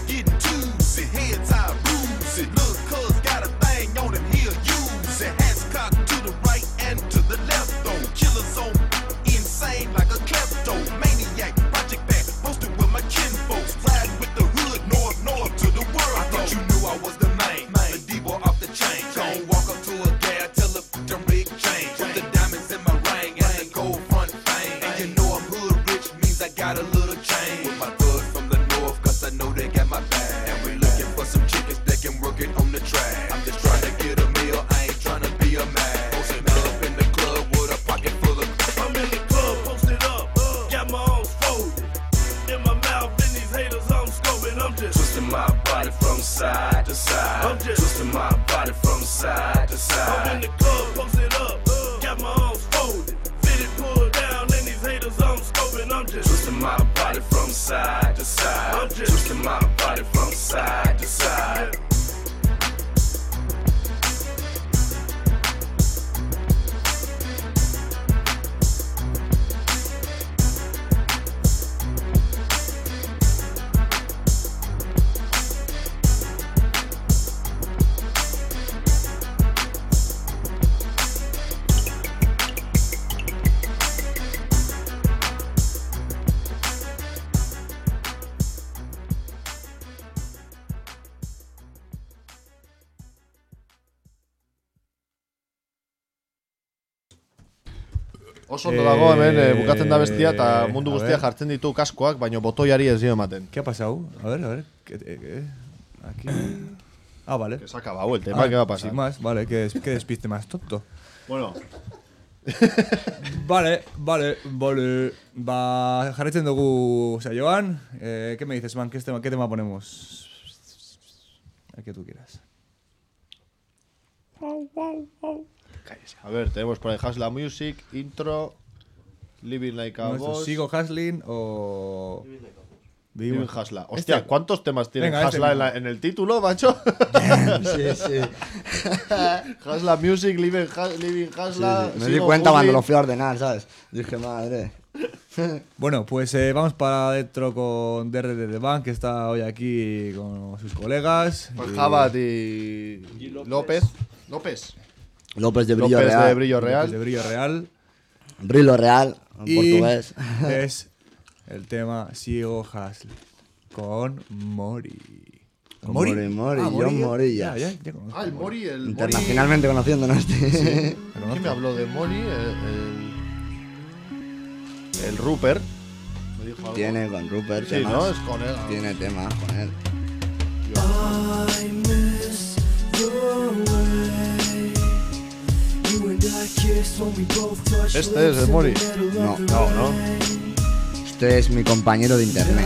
getting juicy, heads I bruise it. Look, cuz got a thing on him, he'll use it. Hats cocked to the right and to the left, though. Killer zone, insane like a klepto. Maniac, project that, posted with my kinfolks. Riding with the hood, north to the world. I thought you knew I was the main, the D-boy off the chain. Gon' walk up to a gal, tell her them big chain. With the diamonds in my ring and the gold front fame. And you know I'm hood rich, means I got a little chain. With my thug from the north, cause I know they got my back. And we looking for some chickens that can work it on the track. I'm just trying to get a meal, I ain't trying to be a man. Posted up in the club with a pocket full of. I'm in the club, posted up, got my arms folded. In my mouth, and these haters I'm scoping. I'm just Twisting my body from side to side. I'm just Twisting my body from side to I'm in side. the club, posted up, got my arms folded. Fitted, pulled down, and these haters I'm scoping. I'm just Twisting my body from side to side. I'm just Twisting my body from side to side. Oso ondo dago hemen bukatzen da bestia eta mundu a guztia ver. jartzen ditu kaskoak, baina botoiari ez dio ematen. ¿Qué ha pasado? A ver. Aquí. Ah, vale. Que se ha acabado el tema, ¿qué va a pasar? Sin más, vale, qué despiste más tonto. Bueno. Vale. Va, jarraitzen dugu, Joan, ¿qué me dices, man? ¿Qué tema ponemos? El que tú quieras. A ver, tenemos por ahí Hasla Music, intro, Living Like a Boss. ¿Sigo Hustling o...? Living Hasla. Hostia, ¿cuántos temas tiene Venga, Hasla en el título, macho? Sí. Hasla Music, Living Hasla. Me di cuenta cuando lo fui a ordenar, ¿sabes? Dije, madre. Bueno, pues vamos para adentro con DRD The Band, que está hoy aquí con sus colegas. Pues Jabat y López. López de Brillo Real. de Brillo Real. Brillo Real, en Y portugués. es el tema Sigo Hustle con Mori. Con Mori, John Mori. Ya conozco. El Mori, internacionalmente conociéndonos. Sí. ¿Quién me habló de Mori? El Rupert. Me dijo algo. Tiene con Rupert. Sí, temas. ¿no? Es con él. Tiene temas con él. I miss the way you and I kissed when we both touched Este es el Mori. No. Este es mi compañero de internet.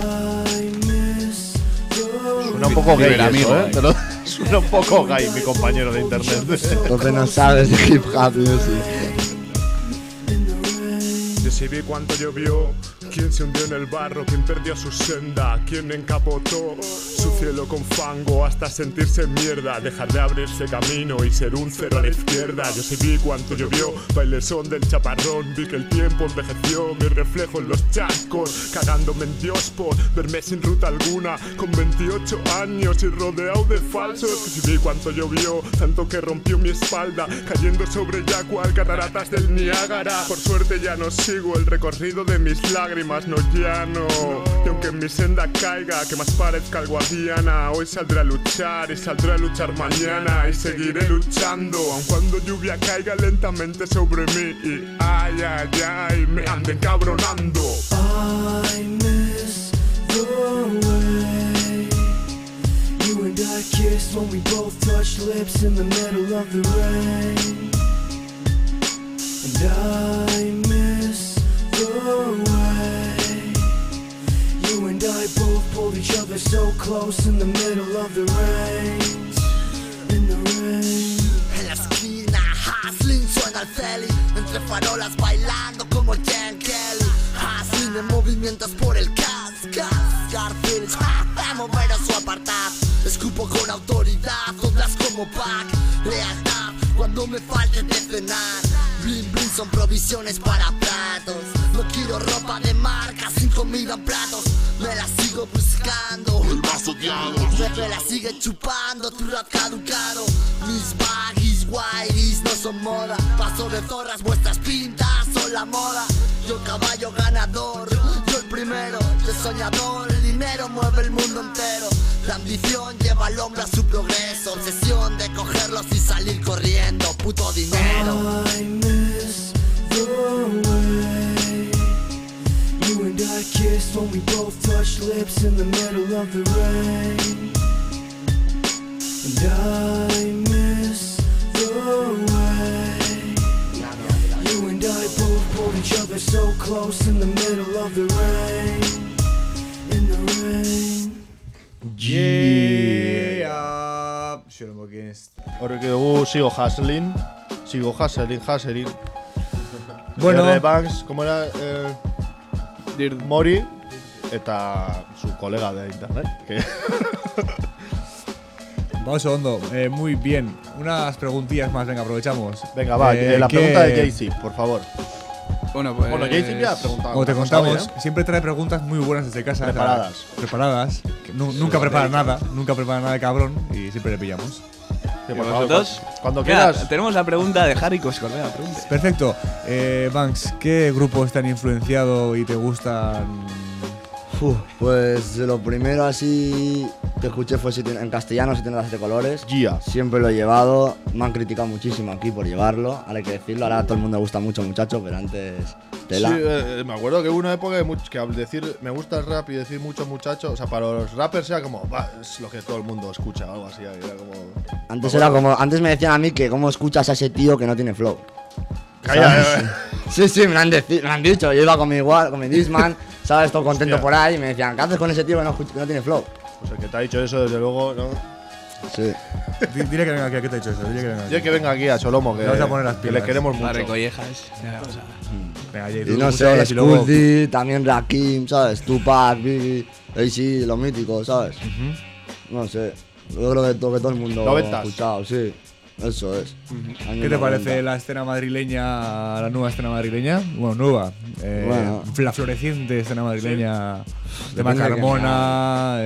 Suena un poco gay eso, ¿eh? Pero suena un poco gay mi compañero de internet. Entonces no sabes de hip hop music. Decidí cuánto llovió, quién se hundió en el barro, quién perdió su senda, quién encapotó su cielo con fango hasta sentirse mierda, dejar de abrirse camino y ser un cero a la izquierda. Yo sí vi cuánto llovió, bailé son del chaparrón, vi que el tiempo envejeció, mi reflejo en los charcos, cagándome en Dios por verme sin ruta alguna, con 28 años y rodeado de falsos. Que sí vi cuánto llovió, tanto que rompió mi espalda, cayendo sobre ya cual cataratas del Niágara. Por suerte ya no sigo el recorrido de mis lágrimas, no llano. Y aunque en mi senda caiga, que más parezca algo Guadiana, hoy saldré a luchar y saldré a luchar mañana y seguiré luchando, aun cuando lluvia caiga lentamente sobre mí y ay, ay, ay, me ande encabronando. I miss the way you and I kissed when we both touched lips in the middle of the rain. And I miss the way you and I both pulled each other so close in the middle of the rain. In the rain. En la esquina, Hustling suena el Feli, entre farolas bailando como Jan Kelly. Hustling en movimientos por el Garfield, moveros o apartad. Escupo con autoridad, otras como Pac. Lealtad cuando me falte de cenar. Bling bling son provisiones para platos. No quiero ropa de marca sin comida en platos. Me la sigo buscando, el vaso de agua. Me la sigue chupando, tu rap caducado. Mis baggies, whiteys no son moda. Paso de zorras, vuestras pintas son la moda. Yo caballo ganador, yo el primero. Yo soñador, el dinero mueve el mundo entero. La ambición lleva al hombre a su progreso. Obsesión de cogerlos y salir corriendo, puto dinero. I miss the way you and I kissed when we both touched lips in the middle of the rain. And I miss the way you and I both pulled each other so close in the middle of the rain. In the rain. Yeah. Sigo hustling. Bueno. Banks, ¿cómo era? Mori eta su colega de internet. Que Vamos segundo, muy bien. Unas preguntillas más, venga, aprovechamos. Venga, va, la pregunta de Jay-Z, por favor. Bueno, pues. Bueno, Jay-Z ya ha preguntado. Como te Vamos contamos, a ver, siempre trae preguntas muy buenas desde casa. Preparadas. Que nunca prepara nada, de cabrón, y siempre le pillamos. ¿Y vosotros? Cuando Mira, quieras. tenemos la pregunta de Harry Coscordea. Perfecto. Banks, ¿qué grupos te han influenciado y te gustan? Pues lo primero así que escuché fue en castellano, Si tienes las 7 colores. Gia. Siempre lo he llevado. Me han criticado muchísimo aquí por llevarlo. Ahora hay que decirlo. Ahora a todo el mundo le gusta mucho, muchacho, pero antes tela. Sí, me acuerdo que hubo una época que al decir me gusta el rap y decir mucho muchacho, o sea, para los rappers era como, es lo que todo el mundo escucha, algo así. Era como. Antes me decían a mí que cómo escuchas a ese tío que no tiene flow. Calla, Sí, me han dicho. Yo iba con mi Disman, ¿sabes? Todo contento por ahí y me decían, ¿qué haces con ese tío que no tiene flow? Pues el que te ha dicho eso, desde luego, ¿no? Sí. Dile que venga aquí, ¿qué te he dicho eso? Dile que venga aquí a Cholomo, que le vas a poner las que pilas. le queremos mucho. Recollejas. Venga, Jay, Y no sé, Skuldi, también Rakim, ¿sabes? Tupac, Biggie, AC, lo mítico, ¿sabes? No sé. Yo creo que todo el mundo lo ha escuchado, sí. Eso es. ¿Qué te parece la escena madrileña, la nueva escena madrileña? Bueno, nueva. La floreciente escena madrileña de Macarmona,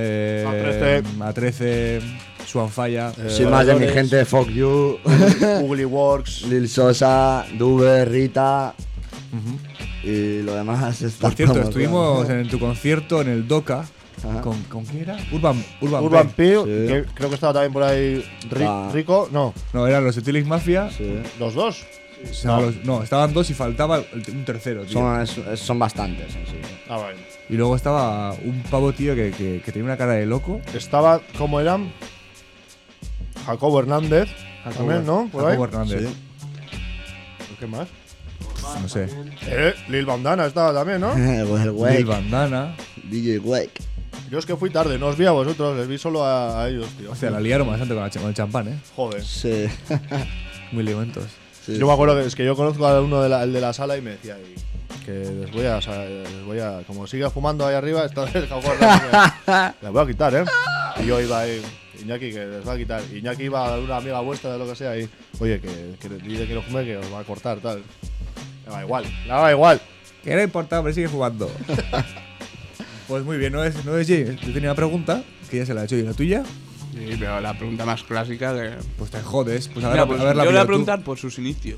A13, Suanfaya. Soy más de mi gente, Fuck You, Ugly Works, Lil Sosa, Dube, Rita. Y lo demás está. Por cierto, estuvimos en tu concierto en el Doca. ¿Con quién era? Urban P, que creo que estaba también por ahí Rico, no. No, eran los Utilities Mafia. Sí. ¿Los dos? No, estaban dos y faltaba un tercero, tío. Son bastantes, sí. Ah, vale. Y luego estaba un pavo, tío, que tenía una cara de loco. Estaba, ¿cómo eran? Jacobo Hernández. También, ¿no? Por Jacobo ahí. Hernández. Sí. ¿Qué más? No sé. Lil Bandana estaba también, ¿no? Lil Bandana. DJ Wake. Yo es que fui tarde, no os vi a vosotros, les vi solo a ellos, tío. Hostia, la liaron bastante con el champán, Joder. Sí. Muy limentos. Sí, yo me acuerdo que es que yo conozco a uno el de la sala y me decía que les voy a como siga fumando ahí arriba, esta vez les voy a quitar, Y yo iba ahí, Iñaki, que les va a quitar. Iñaki iba a una amiga vuestra de lo que sea y, oye, que dice que lo fume, que os va a cortar, tal. Le va igual. Que no importa, hombre, sigue jugando. Pues muy bien, no es Jay. Yo tenía una pregunta que ya se la he hecho. ¿Y la tuya? Sí, pero la pregunta más clásica que. Pues te jodes. Pues Mira, pues yo le voy a preguntar por sus inicios.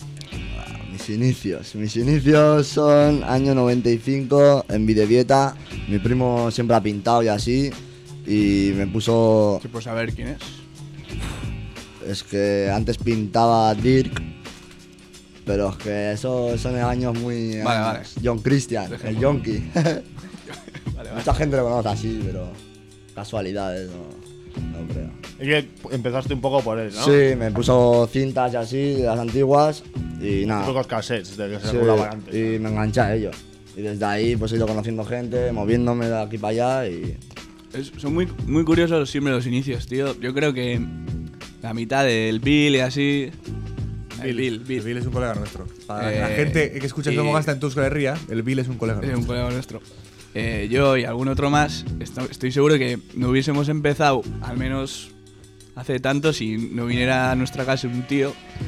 Mis inicios son año 95 en Videvieta. Mi primo siempre ha pintado y así. Y me puso. Sí, pues a ver quién es. Es que antes pintaba Dirk. Pero es que esos son años muy. Vale. John Christian, el Yonki. Mucha gente lo conoce así, pero. Casualidades, no creo. Y que empezaste un poco por él, ¿no? Sí, me puso cintas y así, de las antiguas. Y nada. Pocos cassettes de que se regulaban antes. Y me enganché a ello. Y desde ahí pues he ido conociendo gente, moviéndome de aquí para allá y. Son muy, muy curiosos siempre los inicios, tío. Yo creo que la mitad del Bill y así. El Bill es un colega nuestro. Para la gente que escucha el Tomogasta en Euskal Herria, el Bill es un colega nuestro. Es un colega nuestro. Yo y algún otro más, estoy seguro que no hubiésemos empezado, al menos hace tanto, si no viniera a nuestra casa un tío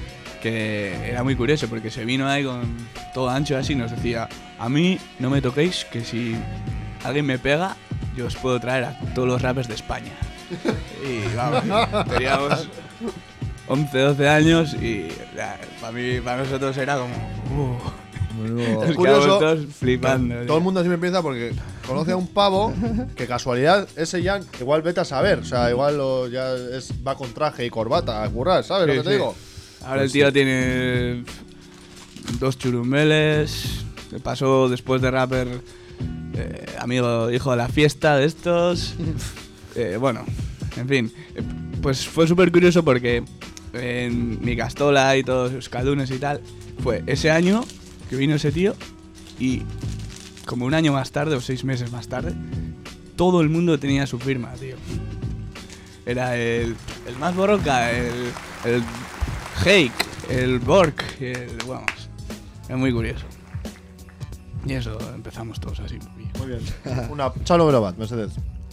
que era muy curioso porque se vino ahí con todo ancho así y nos decía: a mí no me toquéis, que si alguien me pega, yo os puedo traer a todos los rappers de España. Y vamos, teníamos 11, 12 años y para nosotros era como... Es nos curioso, quedamos todos flipando. todo el mundo siempre empieza porque conoce a un pavo que casualidad ese ya igual vete a saber, o sea, igual va con traje y corbata a currar, ¿sabes Sí, lo que te sí. digo? Ahora el tío tiene 2 churumbeles, se pasó después de rapper, amigo, hijo de la fiesta de estos. Bueno, en fin, pues fue súper curioso porque en mi Castola y todos los Euskaldunes y tal, fue ese año que vino ese tío y como un año más tarde o 6 meses más tarde, todo el mundo tenía su firma, tío. Era el más borroca, el Hake, el Bork, vamos, era muy curioso. Y eso, empezamos todos así. Muy bien. Una Chalo Velobat, Mercedes.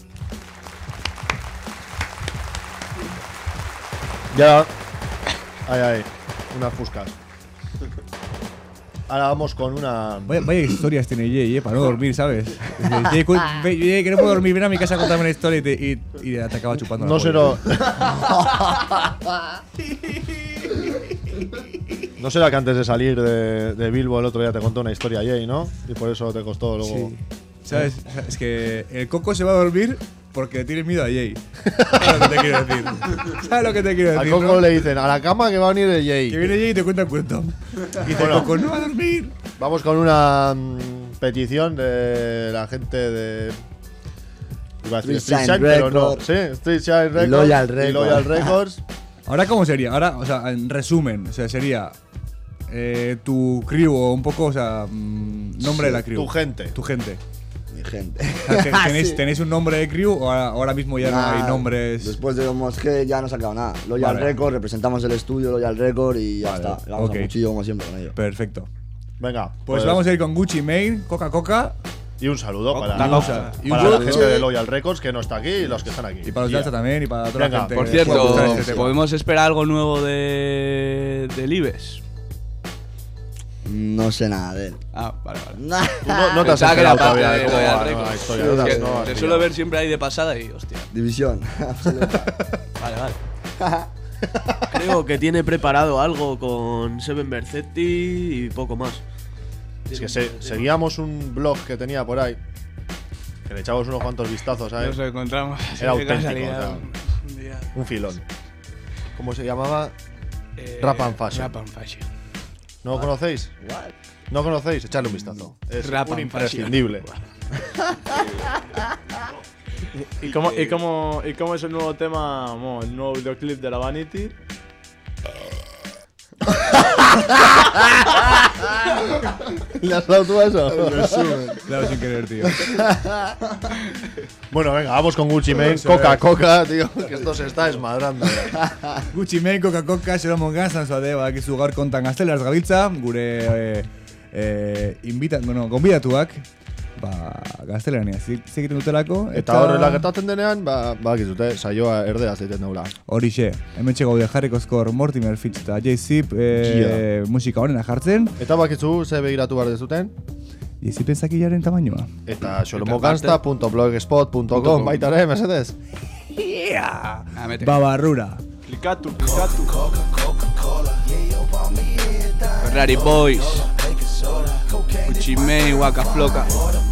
Ya. Ay, unas fuscas. Ahora vamos con una. Vaya historias tiene Jay, para no dormir, ¿sabes? Jay, que no puedo dormir, ven a mi casa a contarme una historia y te acaba chupando No la se polla. No será que antes de salir de Bilbo el otro día te contó una historia Jay, ¿no? Y por eso te costó luego. Sí. ¿Sabes? Es que el Coco se va a dormir porque tiene miedo a Jay. ¿Sabes lo que te quiero decir? ¿Sabes lo que te quiero decir? Al Coco ¿no? le dicen, a la cama que va a venir el Jay. Que viene Jay y te cuenta el cuento. Y dice, Bueno. Coco, no va a dormir. Vamos con una petición de la gente de. Iba a decir Street Street Shine Shine, pero no. Records. Sí, Street Shine Records. Loyal y Records. Loyal Records. Ahora, ¿cómo sería? Ahora, o sea, en resumen, o sea, sería tu crew o un poco, o sea, nombre de la crew. Tu gente. Tu gente. Mi gente. O sea, ¿tenéis un nombre de crew o ahora mismo ya no Nah, hay nombres? Después de Homos G ya no he sacado nada. Loyal Vale. Record, representamos el estudio Loyal Record y ya Vale, está. Vamos ok. a cuchillo como siempre con ello. Perfecto. Venga. Pues vamos a ir con Gucci Mane, Coca-Coca. Y un saludo para, Y un saludo. para la gente de Loyal Records que no está aquí y los que están aquí. Y para los de Alza también y para toda Venga, la gente. Por que cierto, gusta este tema. ¿podemos esperar algo nuevo del Ibes? No sé nada de él. Ah, vale. Tú no te has Pensaba que era enterado todavía parte de de cómo Loyal va Records. la historia. Es No que te has te pillado. suelo ver siempre ahí de pasada y hostia. División. Vale. Creo que tiene preparado algo con Seven Vercetti y poco más. Es que seguíamos un blog que tenía por ahí. Que le echamos unos cuantos vistazos, ¿sabes? Nos encontramos. Era Qué auténtico. casualidad, O sea, un día. un filón. ¿Cómo se llamaba? Rap and Fashion. Rap and Fashion. ¿No lo conocéis? ¿No lo conocéis? Echadle un vistazo. Es Rap un and imprescindible. ¿Y cómo es el nuevo tema, el nuevo videoclip de la Vanity? ¿Le has dado tú a eso? Claro, sin querer, tío. Bueno, venga, vamos con Gucci Mane. Coca-Coca, tío, que esto se está desmadrando. Gucci Mane, Coca-Coca, Xeromo Gansan Zoadea, Akizu gaur kontan gaztelaz gabiltza, gure gonbidatuak, gaztelania egiten dutelako. Eta horrela gertatzen denean, bakizute, saioa erderaz egiten daula. Horixe, hementxe gaude jarrikozkor Mortimer Fitz eta J-Zip musika honena jartzen. Eta bakizu, ze begiratu behar dezuten? J-Zipen zakilaren tamainoa. Eta xolomogansta.blogspot.com baita ere, mesedez? Yeah! Babarrura. Klikatu. Ferrari Boys. Gucci Mane, Waka Flocka.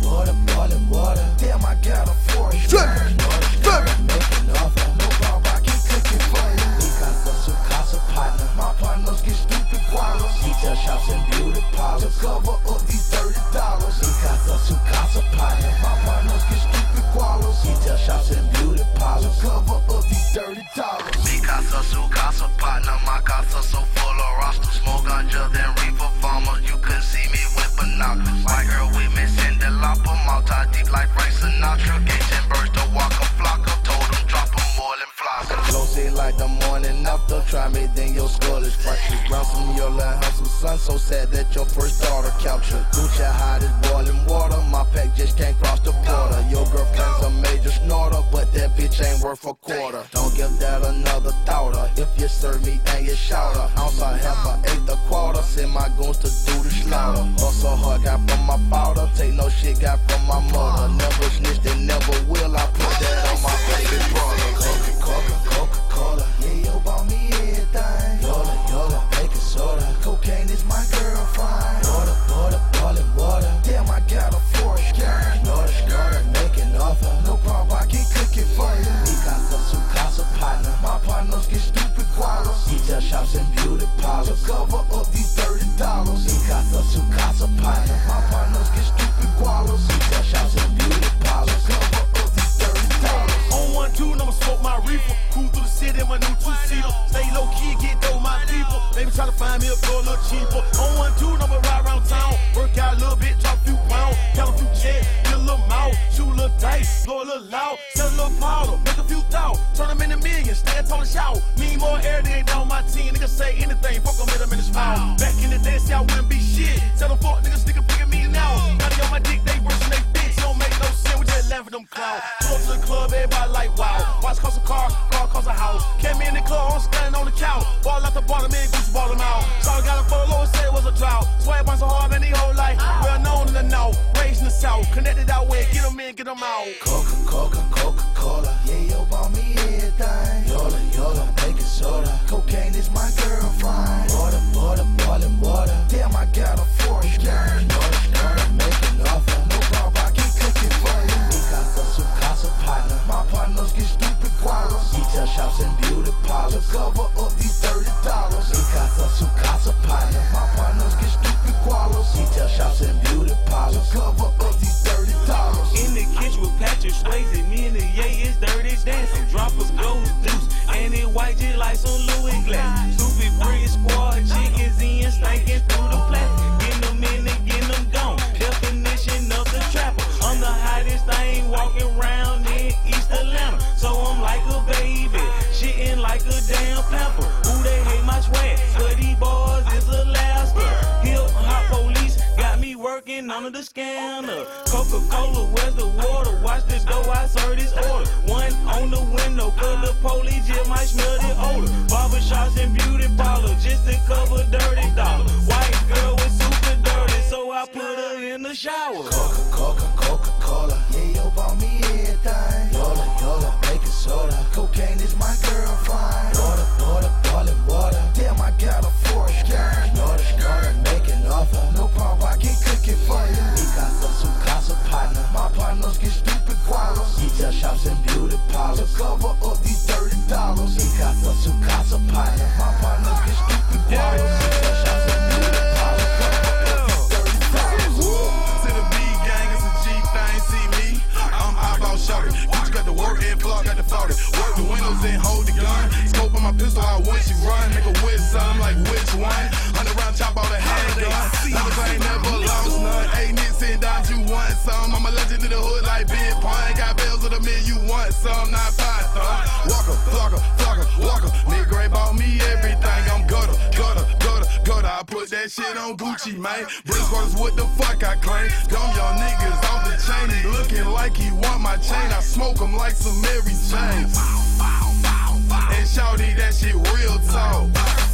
White girl with me, Cindy Lauper, multi-deep like Frank Sinatra. Gaging birds to Waka Flocka, told them drop 'em more than Flocka. Glow say like the morning after, try me then your skull is fractured. Ransom your little handsome son, so sad that your first daughter captured. Gucci hot as boiling water, my pack just can't cross the border. Your girlfriend's a major snorter, but that bitch ain't worth a quarter. Don't give that another thought, if you serve me and you shout her. Ounce I have an Retail shops and beauty parlors. To cover up these $30. Mi casa, su casa, partner. My partners get stupid gualos. Retail shops and beauty parlors. To cover up these $30. On 1-2, I'ma smoke my reefer. Cruise through the city in my new two-seater. Stay low key, get through my people. Maybe try to find me a floor a little cheaper. On 1-2, I'ma ride around town. Work out a little bit, drop a few pounds. Count a few checks, get a little mouth. Shoot a little dice, blow a little loud. Sell a little powder, make a few thought. Turn them into millions, stand tall and shout. Me more air, they ain't down my team. Niggas say anything, fuck them, hit them in his mouth. Back in the day, see I wouldn't be shit. Tell them fuck niggas, nigga picking me now. Now they on my dick, they worse than they bitch. Don't make no sense, we just laugh at them clowns. Go to the club, everybody like wow. Watch cost a car cost a house. Came in the club, I'm standing on the couch. Ball out the bottom, man, Gucci ball him out. Shawty got a photo and said it was a drought. Swear on so hard, man, he whole life. Well known in the north, raised in the south. Connected out west, get them in, get them out. Coca-Cola, yeah, yo, bought me everything. Yola, baking soda. Cocaine is my girlfriend. Water, boiling water. Damn, I got a forest girl. Skirt, making offer. No problem, I can cook it for you. Mi casa, su casa, partner. My partners get stupid gualos. Retail shops and beauty parlors. To cover up these $30. Mi casa, su casa, partner. My partners get stupid gualos. Retail shops and beauty parlors. To cover up these $30. In the kitchen with Patrick Swayze, me and the Ye is dirty dancing. Drop a gold deuce, and it white just like some Louis glass. Stupid brilliant squad, chickens in, stinking through the plastic. Getting them in and getting them gone. Definition of the trapper. I'm the hottest thing walking around in East Atlanta. So I'm like a baby, shitting like a damn pamper. Who they hate my swag, but these boys is Alaska. Hip hop police got me working under the scanner. Coca-Cola, where's the water? Watch this go, I serve this order. One on the window, cause the police just might smell the odor. Barbershops and beauty parlors, just to cover $30. White girl was super dirty, so I put her in the shower. Coca-Cola, yeah, yo, bought me everything. Yola, baking soda. Cocaine is my girlfriend. Water, boiling water. Damn, I got a forest girl. Skirt, making offer. No problem, I can cook it for you. Mi casa, su casa, partner. My partners get stupid gualos. Retail shops and beauty parlors. To cover up these $30. Mi casa, su casa, partner. My partners get stupid gualos. Retail shops and beauty parlors. To cover up these $30. To the B gang, it's a G thing, see me. I'm eyeball shorty. Gucci got the work and Clark got the 40. Work the windows and hold the gun. Scope on my pistol out when she run. Make a wish, son, like which one? 100 round chop out a handgun. Never ain't never lost none. Ain't it send out you want some? I'm a legend in the hood like Big Pine. Got bells of the man, you want some, not Python. Walker, Walker. Nigga ain't bought me everything. I'm gutter. I put that shit on Gucci, man. Bridgewater's what the fuck I claim. Dumb young niggas off the chain. He looking like he want my chain. I smoke him like some Mary James. And shawty, that shit real talk.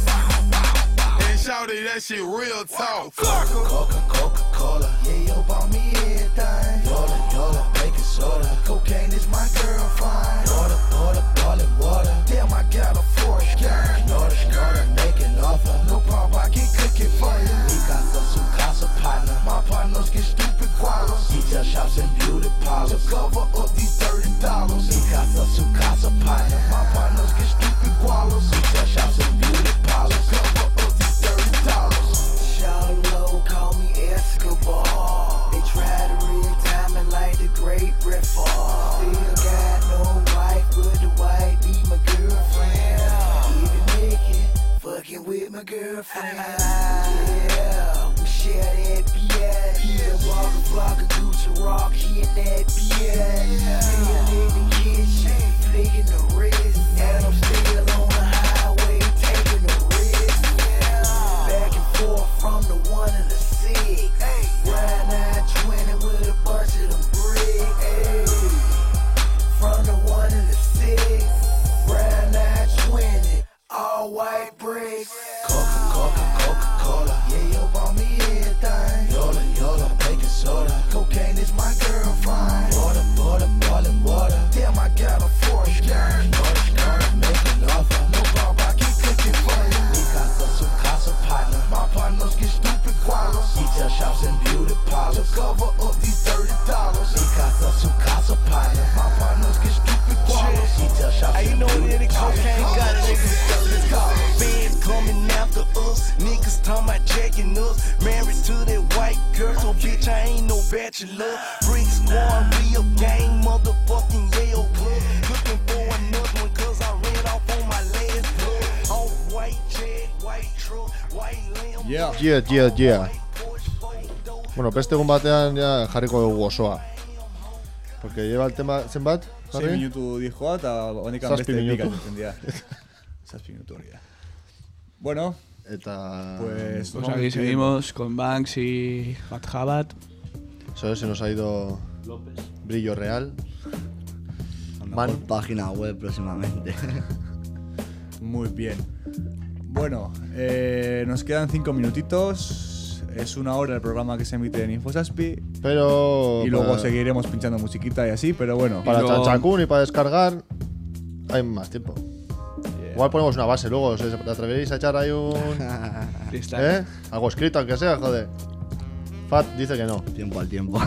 And shawty, that shit real talk. Coca-Cola, yeah, yo, bought me everything. Yola, baking soda. Cocaine is my girlfriend. Water, boiling water. Damn, I got a forest girl. Skirt, making offer. No problem, I can cook it for you. Mi casa, su casa, partner. My partners get stupid gualos. Retail shops and beauty parlors. To cover up these $30. Mi casa, su casa, partner. My partners get stupid gualos. Retail shops and beauty parlors. To cover up these $30. Shallow, call me Escobar. They try to real-time it like the great Ripper. Still got no wife, but the wife be my girlfriend. Even naked, fucking with my girlfriend. Yeah, we share that beer. Yeah, walk a flock of Gucci rock, hitting that beer. Still in the kitchen, flicking the wrist. And I'm still on the highway, taking the risk. Back and forth from the 1 to the 6. Ride 920 with a bunch of them bricks. From the 1 to the 6. Ride 920, all white bricks. Coca-Cola, yeah, yo, bought me everything. Yola, baking soda. Cocaine is my girlfriend. Water, boiling water. Damn, I got a forest girl. Skirt, making offer. No problem, I can cook it for you. Mi casa, su casa, partner. My partners get stupid gualos. Retail shops and beauty parlors. To cover up these $30. Mi casa, su casa, partner. My partners get stupid gualos. Retail shops and beauty parlors. Cocaine got niggas dirty. Benz Yeah. Yeah. Bueno, beste egun batean ja jarriko dugu osoa. Porque lleva el tema zenbat, 6 Harry? minutu dijoa eta honekan Zazpi beste minutu. pikatzen dira. 6 minutu hori da. Bueno, eta... pues Pues aquí seguimos con Banks y Bad Habit. Eso es, se nos ha ido Brillo Real. Man. Página web próximamente. Muy bien. Bueno, nos quedan 5 minutitos. Es 1 hora el programa que se emite en Infosaspi. Pero... Y luego para- seguiremos pinchando musiquita y así, pero bueno. Para luego- Chanchacún y para descargar hay más tiempo. Igual ponemos una base luego, ¿os atreveréis a echar ahí un... ¿Eh? Algo escrito, aunque sea, joder. Fat dice que no. Tiempo al tiempo.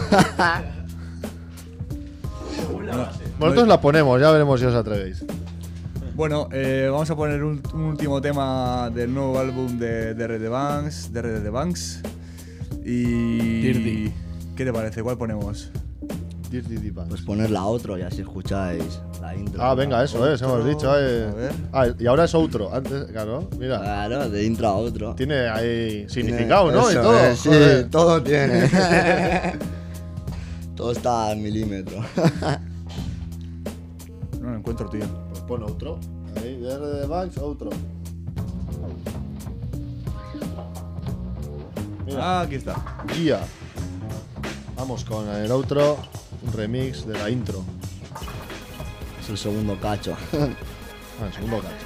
Nosotros la ponemos, ya veremos si os atrevéis. Bueno, vamos a poner un último tema del nuevo álbum de RD Banks. Y... Dirty. ¿Qué te parece? ¿Cuál ponemos? Dirty Banks. Pues poner la outro y así escucháis la intro. Ah, venga, eso es, hemos dicho. A ver. Ah, y ahora es outro. Antes, claro, mira. Claro, de intro a outro. Tiene ahí significado, ¿no? Y Eso todo. es, sí, joder. todo tiene. Todo está al milímetro. No lo encuentro, tío. Pues pon outro. Ahí, de Banks, outro. Ah, aquí está. Guía. Vamos con el outro, un remix de la intro. Es el segundo cacho. Ah, el segundo cacho.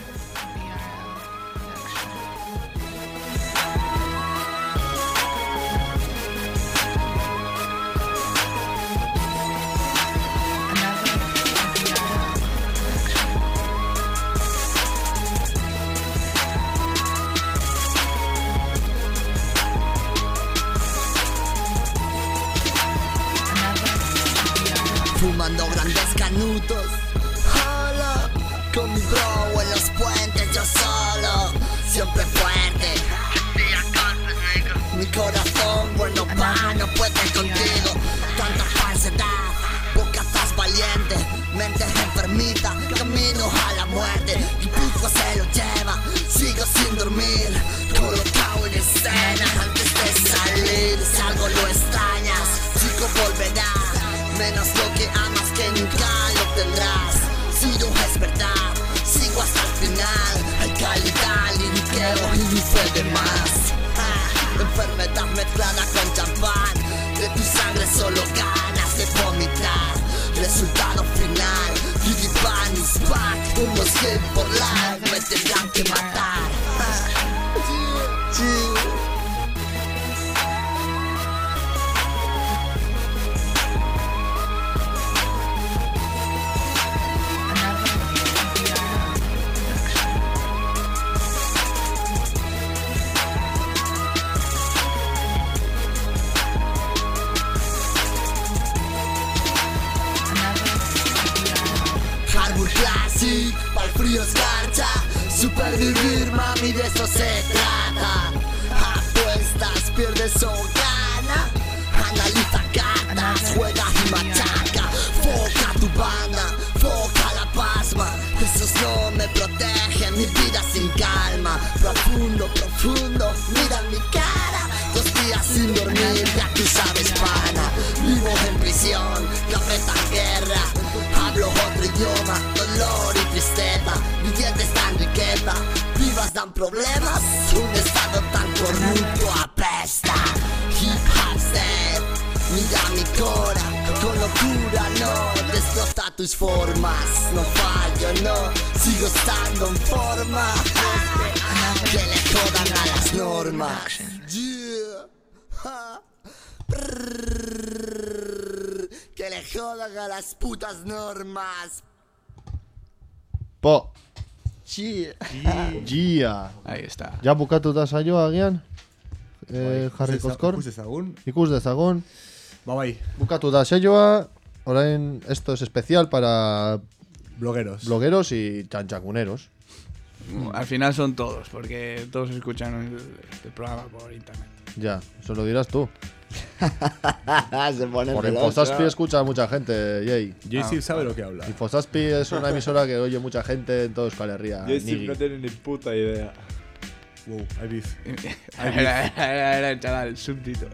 Fumando grandes canutos, hola, con mi bro en los puentes yo solo, siempre fuerte. Mi corazón, bueno pa, no puede contigo. Tanta falsedad, bocazas valiente, mente enfermita, camino a la muerte. El pulso se lo lleva, sigo sin dormir, colocado en escena antes de salir. Si algo lo extrañas, chico volverá. Menos lo que amas que nunca lo tendrás. Si no es verdad, sigo hasta el final. Hay calidad, liriqueo y fue de más. Enfermedad mezclada con champán. De tu sangre solo ganas de vomitar. Resultado final, Pan is back. Unos que por life me tendrán que matar. Hardwood Classic, pa'l frío escarcha. Supervivir, mami, de eso se trata. Apuestas, pierdes o gana. Analiza cartas, juega y machaca. Foca tu banda, foca la pasma. Esos no me protegen, mi vida sin calma. Profundo, profundo, mira mi cara. 2 días sin dormir, ya tú sabes, pana. Vivo en prisión, café tan guerra. Hablo otro idioma, dolor y tristeza. Billetes dan riqueza, vivas dan problemas. Un estado tan corrupto apesta. Hip hop set, mira mi cora. Con locura no, desglota tus formas. No fallo, no, sigo estando en forma. Que le jodan a las normas. Yeah. Ja. Que le jodan a las putas normas. Po. Gia. Ahí está. Ja bukatuta saioa agian? Jarri Ikus kozkor? dezagun. Ikus dezagun. Va, bai. Bukatuta saioa. Orain, esto es especial para blogueros y chanchacuneros. Al final son todos, porque todos escuchan el programa por internet. Ya, eso lo dirás tú. Se pone Por celoso. Infosaspi escucha a mucha gente, Jay. Jay sabe lo que habla. Infosaspi es una emisora que oye mucha gente en todo Euskal Herria. Jay Nigi. no tiene ni puta idea. Wow, hay beef. Era el chaval, súbdito.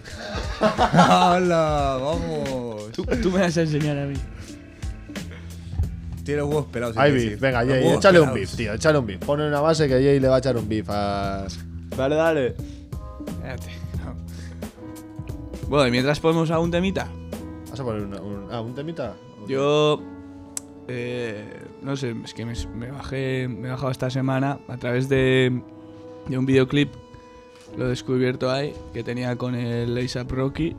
¡Hala! ¡Vamos! Tú me vas a enseñar a mí. Tiene huevos pelados. Hay beef. Venga, Jay, échale un beef, tío. Échale un beef. Pone una base que Jay le va a echar un beef a... Dale, dale. Espérate. No. Bueno, y mientras ponemos a un temita. ¿Vas a poner un temita? Yo... no sé, es que me he bajado esta semana a través de un videoclip. Lo he descubierto ahí, que tenía con el A$AP Rocky,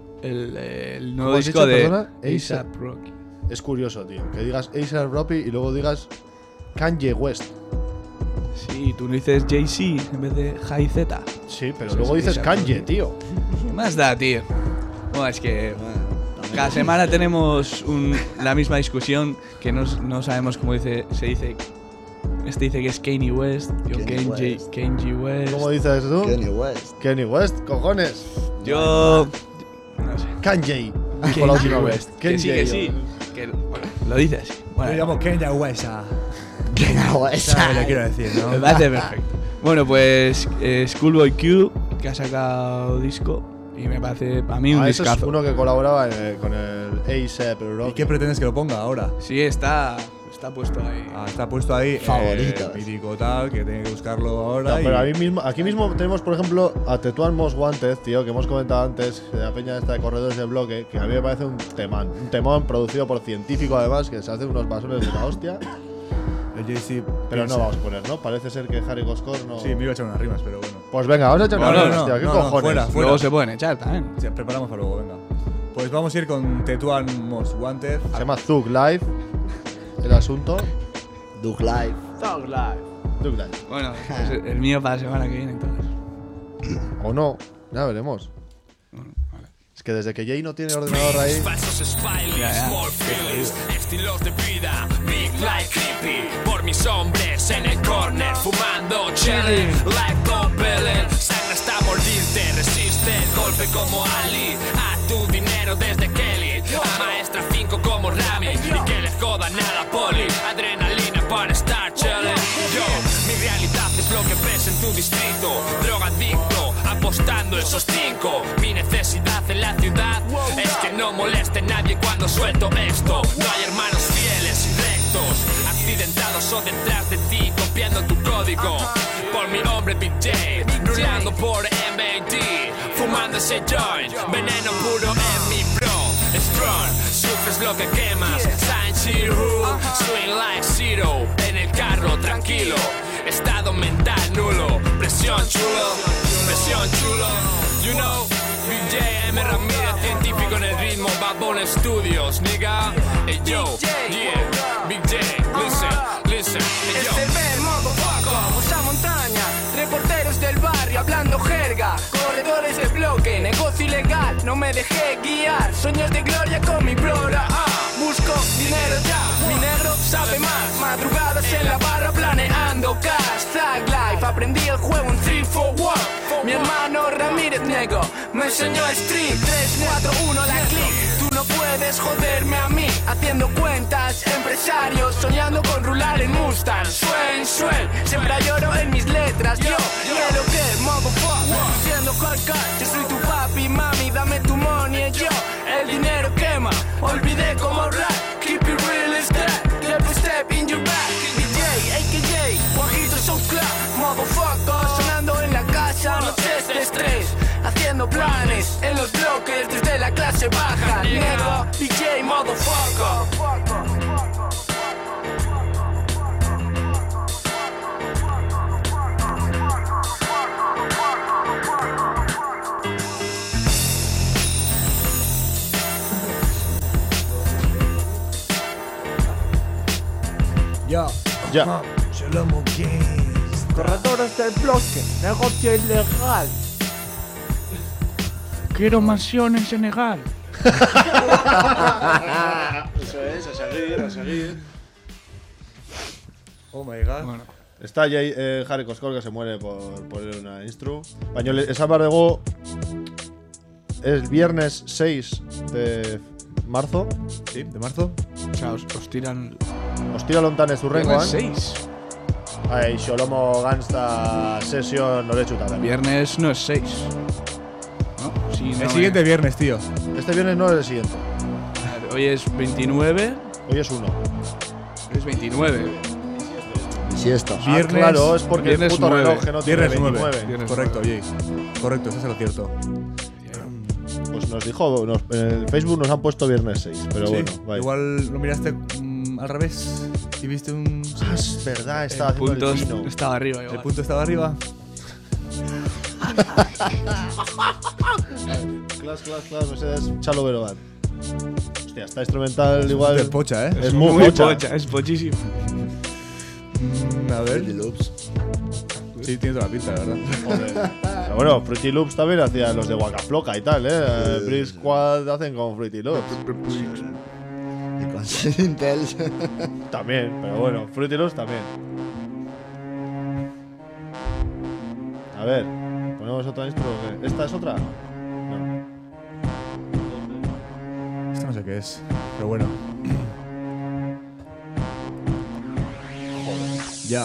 el nuevo disco de A$AP Rocky. Es curioso, tío, que digas A$AP Rocky y luego digas Kanye West. Sí, tú no dices Jay-Z en vez de Jay-Z. Sí, pero luego dices Kanye, tío. ¿Qué más da, tío? Bueno, es que cada semana tenemos la misma discusión que no sabemos cómo se dice. Este dice que es Kanye West, yo Kanye West. ¿Cómo dices tú? Kanye West. Kanye West, cojones. Yo... no sé. Kanye. Dijo la última vez. Que sí. Que, bueno, lo dices así. Bueno, Yo llamo Kanye West. Kanye West. ¿Sabes lo que quiero decir, no? me parece perfecto. Bueno, pues Schoolboy Q, que ha sacado disco. Y me parece a mí un eso discazo. es uno que colaboraba con el A$AP Rocky. ¿Y qué pretendes que lo ponga ahora? Sí, está puesto ahí. Ah, está puesto ahí. Favoritos. Mítico tal, que tiene que buscarlo ahora. No, pero aquí mismo tenemos, por ejemplo, a Tetuan Most Wanted, tío, que hemos comentado antes, de la peña esta de corredores de bloque, que a mí me parece un temón producido por científico, además, que se hace unos basones de la hostia. El Jay-Z. Pero no vamos a poner, ¿no? Parece ser que Harry Coscore no... Sí, me iba a echar unas rimas, pero bueno. Pues venga, vamos a echar unas rimas, tío. ¿Qué cojones? Fuera. Luego se pueden echar también. Sí, preparamos para luego, venga. Pues vamos a ir con Tetuan Most Wanted. Se llama Thug Life, el asunto. Thug Life. Thug Life. Thug Life. Bueno, pues el mío para la semana que viene, entonces. O no, ya veremos. Es que desde que Jay no tiene ordenador ahí... Falsos smileys, small feelings, estilos de vida, big like creepy. Por mis hombres en el corner, fumando cherry, like Bob Dylan. Sangre hasta morirte, resiste el golpe como Ali. A tu dinero desde Kelly, a maestra 5 como Rami. Y que les joda nada poli, adrenalina para estar chilling. Yo, mi realidad es lo que ves en tu distrito. Drogadicto, apostando esos 5. Mi necesidad en la ciudad es que no moleste nadie cuando suelto esto. No hay hermanos fieles y rectos, accidentados o detrás de ti copiando tu código. Por mi hombre BJ, rulando por MAD, fumando ese joint, veneno puro en mi bro. Strong, sufres lo que quemas. Science Who, swing like zero. En el carro tranquilo, estado mental nulo. Presión chulo, you know. BJ M. Ramírez, científico en el ritmo, Babón Studios, nigga. Hey yo, yeah, Big J, listen, hey yo. SB, motherfucker, usa montaña, reporteros del barrio hablando jerga, corredores de bloque, negocio ilegal, no me dejé guiar, sueños de gloria con mi brora, busco dinero ya, mi negro sabe más, madrugadas en la barra planeando cash, Thug Life, aprendí el juego en 3-4-1, mi hermano Ramírez Nego me enseñó Street 3-4-1 la click. Tú no puedes joderme a mí haciendo cuentas, empresarios soñando con rular en Mustang. Suel, siempre lloro en mis letras. Yo quiero que motherfucker siendo hardcore. Yo soy tu papi, mami, dame tu money. Yo el dinero quema, olvidé cómo rap. Keep it real is that, every step in your back. DJ, AKJ, Juanito Soul Club, motherfucker, sonando en la casa, noches de estrés, haciendo planes en los bloques desde la clase baja. Negro, DJ, motherfucker. Ya. Corredores del bloque, negocio ilegal. Quiero mansión en Senegal. Eso es, a seguir. Oh my god. Bueno. Está Harry Coscore, que se muere por una instru. Español, el Sábado de Go es viernes 6 de marzo. Sí, de marzo. O sea, os tiran... Os tira lontanes Zurrengoan. 6. Ai, Xolomo Gangsta Session Noretxu tamén. Viernes no es 6. ¿No? Sí, El siguiente viernes, tío. Este viernes no es el siguiente. Hoy es 29. Hoy es 1. Hoy es 29. Siesta. Viernes, claro, es porque viernes el puto 9. reloj que no tiene Viernes 9. 29. Correcto, Jay. Correcto, eso es lo cierto. Pues nos dijo, en el Facebook nos han puesto viernes 6, pero Sí, bueno, vaya. igual lo miraste al revés y viste un. Ah, es verdad, estaba haciendo el Puntos pino. estaba arriba. El Igual. punto estaba arriba. Claro, Mercedes Chalo Verobat. Hostia, esta instrumental igual. Es de pocha, ¿eh? Es muy pocha. Es pochísimo. A ver. Sí, tiene toda la pinta, la verdad. Joder. Pero bueno, Fruity Loops también hacían los de Waka Flocka y tal, Brick Squad hacen con Fruity Loops. Y con Intel. También, pero bueno, Fruity Loops también. A ver, ¿ponemos otra intro o qué? ¿Esta es otra? No. Esto no sé qué es, pero bueno. Ya.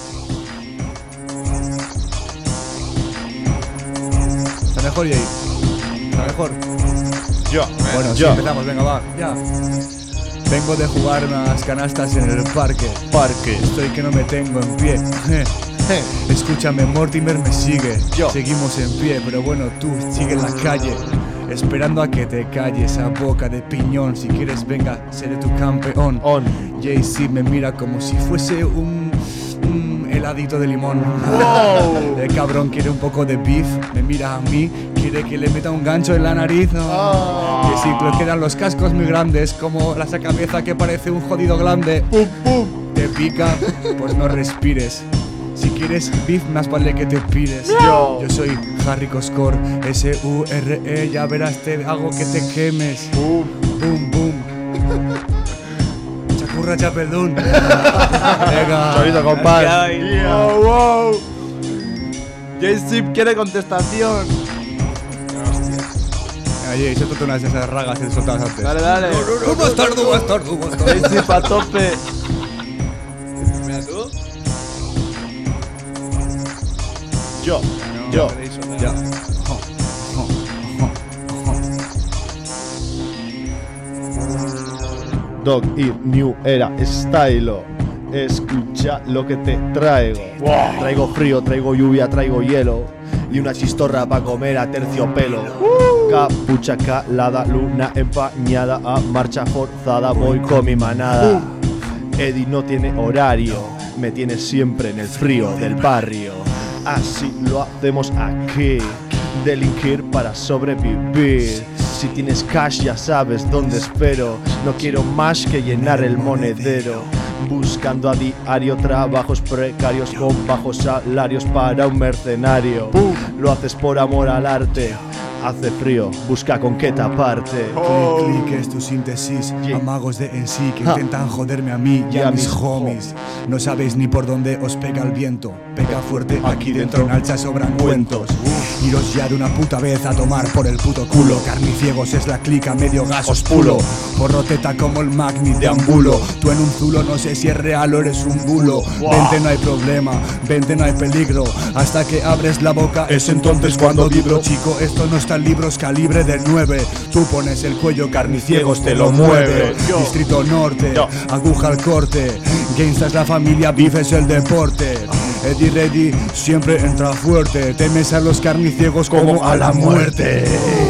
Está mejor, Jay. Está mejor. Bueno, sí, empezamos, venga, va. Ya. Vengo de jugar unas canastas en el parque. Estoy que no me tengo en pie. Escúchame, Mortimer me sigue. Seguimos en pie, pero bueno, tú sigue en la calle. Esperando a que te calles a boca de piñón. Si quieres, venga, seré tu campeón. Jay-Z me mira como si fuese un heladito de limón. Wow. El cabrón quiere un poco de beef. Me mira a mí, quiere que le meta un gancho en la nariz. Que sí, pero quedan los cascos muy grandes, como la sacabeza que parece un jodido glande. Te pica, pues no respires. Si quieres beef, más vale que te pires. Yo soy Harry Coscore, S-U-R-E, ya verás, te hago que te quemes. Boom, boom. Chacurra, chapelún. Venga. Solito, compadre. Wow, wow. J-Zip quiere contestación. Oye, suéltate unas de esas ragas que te soltabas antes. Dale. ¡Un bastardo! J-Zip a tope. Mira tú. Yo. Ya. Dog Ear New Era Stylo. Escucha lo que te traigo. Traigo frío, traigo lluvia, traigo hielo. Y una chistorra pa' comer a terciopelo. Capucha calada, luna empañada. A marcha forzada voy con mi manada. Eddie no tiene horario. Me tiene siempre en el frío del barrio. Así lo hacemos aquí. Delinquir para sobrevivir. Si tienes cash ya sabes dónde espero. No quiero más que llenar el monedero. Buscando a diario trabajos precarios con bajos salarios para un mercenario. Lo haces por amor al arte. Hace frío, busca con qué taparte. Click es tu síntesis. Amagos de en sí que intentan joderme a mí y a mis homies. No sabéis ni por dónde os pega el viento. Pega fuerte aquí dentro, en Alcha sobran cuentos. Iros ya de una puta vez a tomar por el puto culo. Carniciegos es la clica, medio gas os pulo. Por roteta como el Magni de Ambulo. Tú en un zulo no sé si es real o eres un bulo. Vente no hay problema, vente no hay peligro. Hasta que abres la boca es entonces cuando vibro. Chico, esto no está en libros, calibre de 9. Tú pones el cuello, Carniciegos te lo mueve. Distrito Norte, aguja al corte. Gangsta es la familia, beef es el deporte. Eddie Ready siempre entra fuerte. Temes a los carniciegos como a la muerte.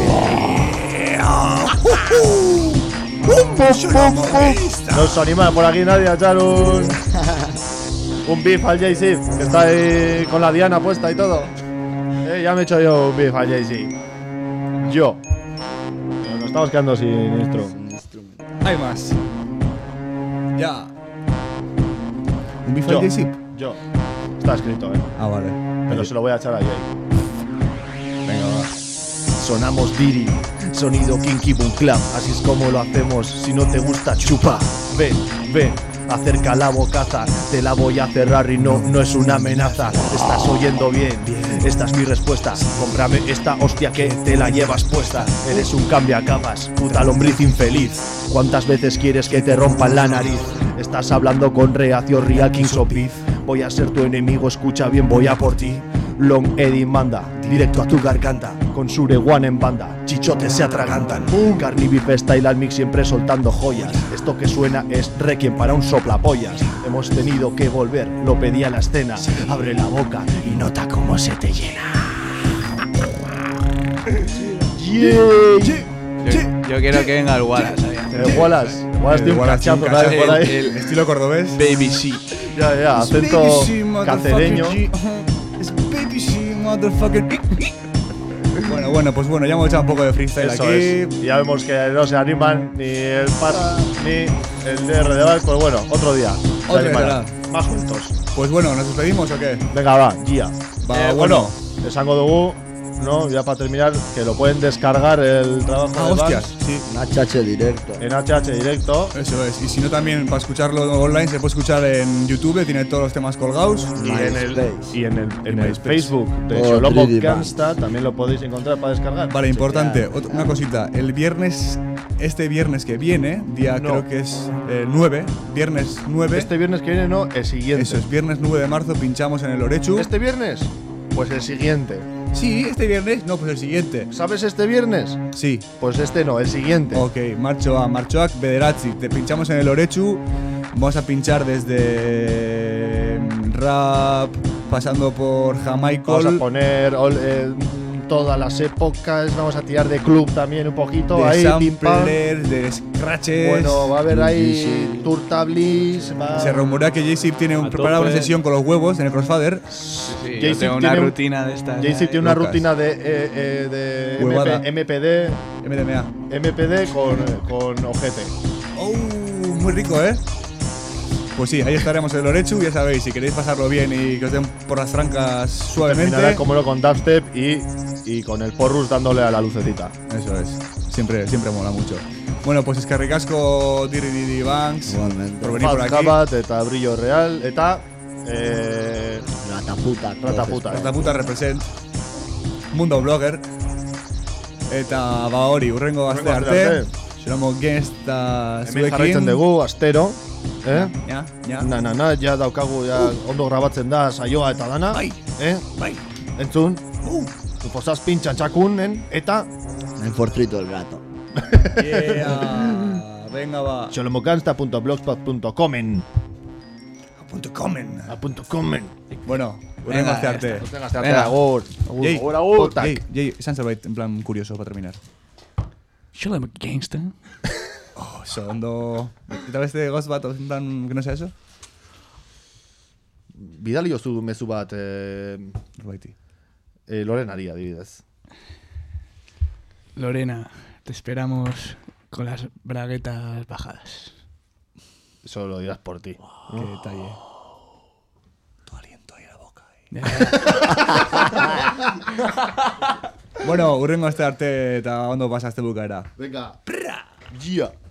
No se anima por aquí nadie a echar un beef al Jay-Z, que está ahí con la diana puesta y todo. Ya me he hecho yo un beef al Jay-Z. Yo. Nos estamos quedando sin intro. Hay más. Ya. ¿Un beef al Jay-Z? Yo. Está escrito, Ah, vale. Pero se lo voy a echar a Jay. Venga, va. Sonamos Diri, sonido Kinky Boom Club. Así es como lo hacemos, si no te gusta chupa. Ven, acerca la bocaza. Te la voy a cerrar y no es una amenaza. Estás oyendo bien, esta es mi respuesta. Cómprame esta hostia que te la llevas puesta. Eres un cambiacapas, puta lombriz infeliz. ¿Cuántas veces quieres que te rompan la nariz? Estás hablando con Reacio, Real Kings of Beef. Voy a ser tu enemigo, escucha bien, voy a por ti. Long Eddie manda, directo a tu garganta. Con Sure One en banda, chichotes se atragantan. Carnival Style al mix siempre soltando joyas. Esto que suena es Requiem para un soplapollas. Hemos tenido que volver, lo pedí a la escena. Abre la boca y nota cómo se te llena. Yo quiero que venga el Wallace ahí. El Wallace tiene un cachazo ¿sabes? Por ahí. El estilo cordobés. Baby C. Ya, acento cacereño. Es Baby C, motherfucker. Bueno, pues ya hemos echado un poco de freestyle Eso aquí. es. Y ya vemos que no se animan ni el Pata ni el DR de Val. Pues bueno, otro día. Se Otro animarán. día. Más juntos. Pues bueno, ¿nos despedimos o qué? Venga, va, guía. Bueno. Esango dugu, ¿no? Ya para terminar, que lo pueden descargar el trabajo de hostias, Vans sí. En HH directo. en HH directo. Eso es. Y si no, también para escucharlo online se puede escuchar en YouTube, tiene todos los temas colgados. Y en el MySpace. Facebook de Oh, Xolomo 3D Gangsta también lo podéis encontrar para descargar. Vale, importante, una cosita. Este viernes que viene, día No. creo que es 9, viernes 9. Este viernes que viene no, el siguiente. Eso es, viernes 9 de marzo pinchamos en el Orechu. ¿Este viernes? Pues el siguiente. Sí, este viernes, no, pues el siguiente. ¿Sabes este viernes? Sí. Pues este no, el siguiente. Ok, Marchoak, Bederatzi. Te pinchamos en el Orechu. Vamos a pinchar desde rap, pasando por Jamaicol. Vamos a poner todas las épocas, vamos a tirar de club también un poquito. de ahí, pim, pam. samplers, de scratches. Bueno, va a haber ahí Turtablis. Se rumorea que J-Zip tiene preparada una sesión con los huevos en el Crossfader. Sí, yo tengo una rutina de estas. Jay-Z tiene una locas. rutina de Huevada. MPD MDMA. con ojete. Muy rico, ¿eh? Pues sí, ahí estaremos en el Orechu. Ya sabéis, si queréis pasarlo bien y que os den por las trancas suavemente. Terminará como lo con dubstep y con el porrus dándole a la lucecita. Eso es. Siempre mola mucho. Bueno, pues eskerrikasco Diri Banks. Igualmente. Por venir por aquí. Jabat, eta Brillo Real, eta Rataputa represent. Mundo Blogger. Eta hori, urrengo aste arte. Xeromo gangsta Hemen jarraitzen dugu, astero. Ja. Ja daukagu, ja ondo grabatzen da saioa eta dana. Bai. Entzun. Zazpin txantxakunen, eta El fortrito del gato. Yeah. Venga, va. xolomogangsta.blogspot.comen. Bueno, urrengo aste arte. Agur. Agur. Jay, esan zerbait, en plan curioso, para terminar. Xolomo Gangsta. Oso, ondo. Eta beste goz bat, en plan, que no sea eso? Bidali jozu mezu bat Norbaiti. Lorenari adibidez. Lorena, te esperamos con las braguetas bajadas. Eso lo dirás por ti. Qué detalle. Tu aliento ahí en la boca. Bueno, urrengo aste arte eta ondo pasaste bukaera. Venga. Yeah.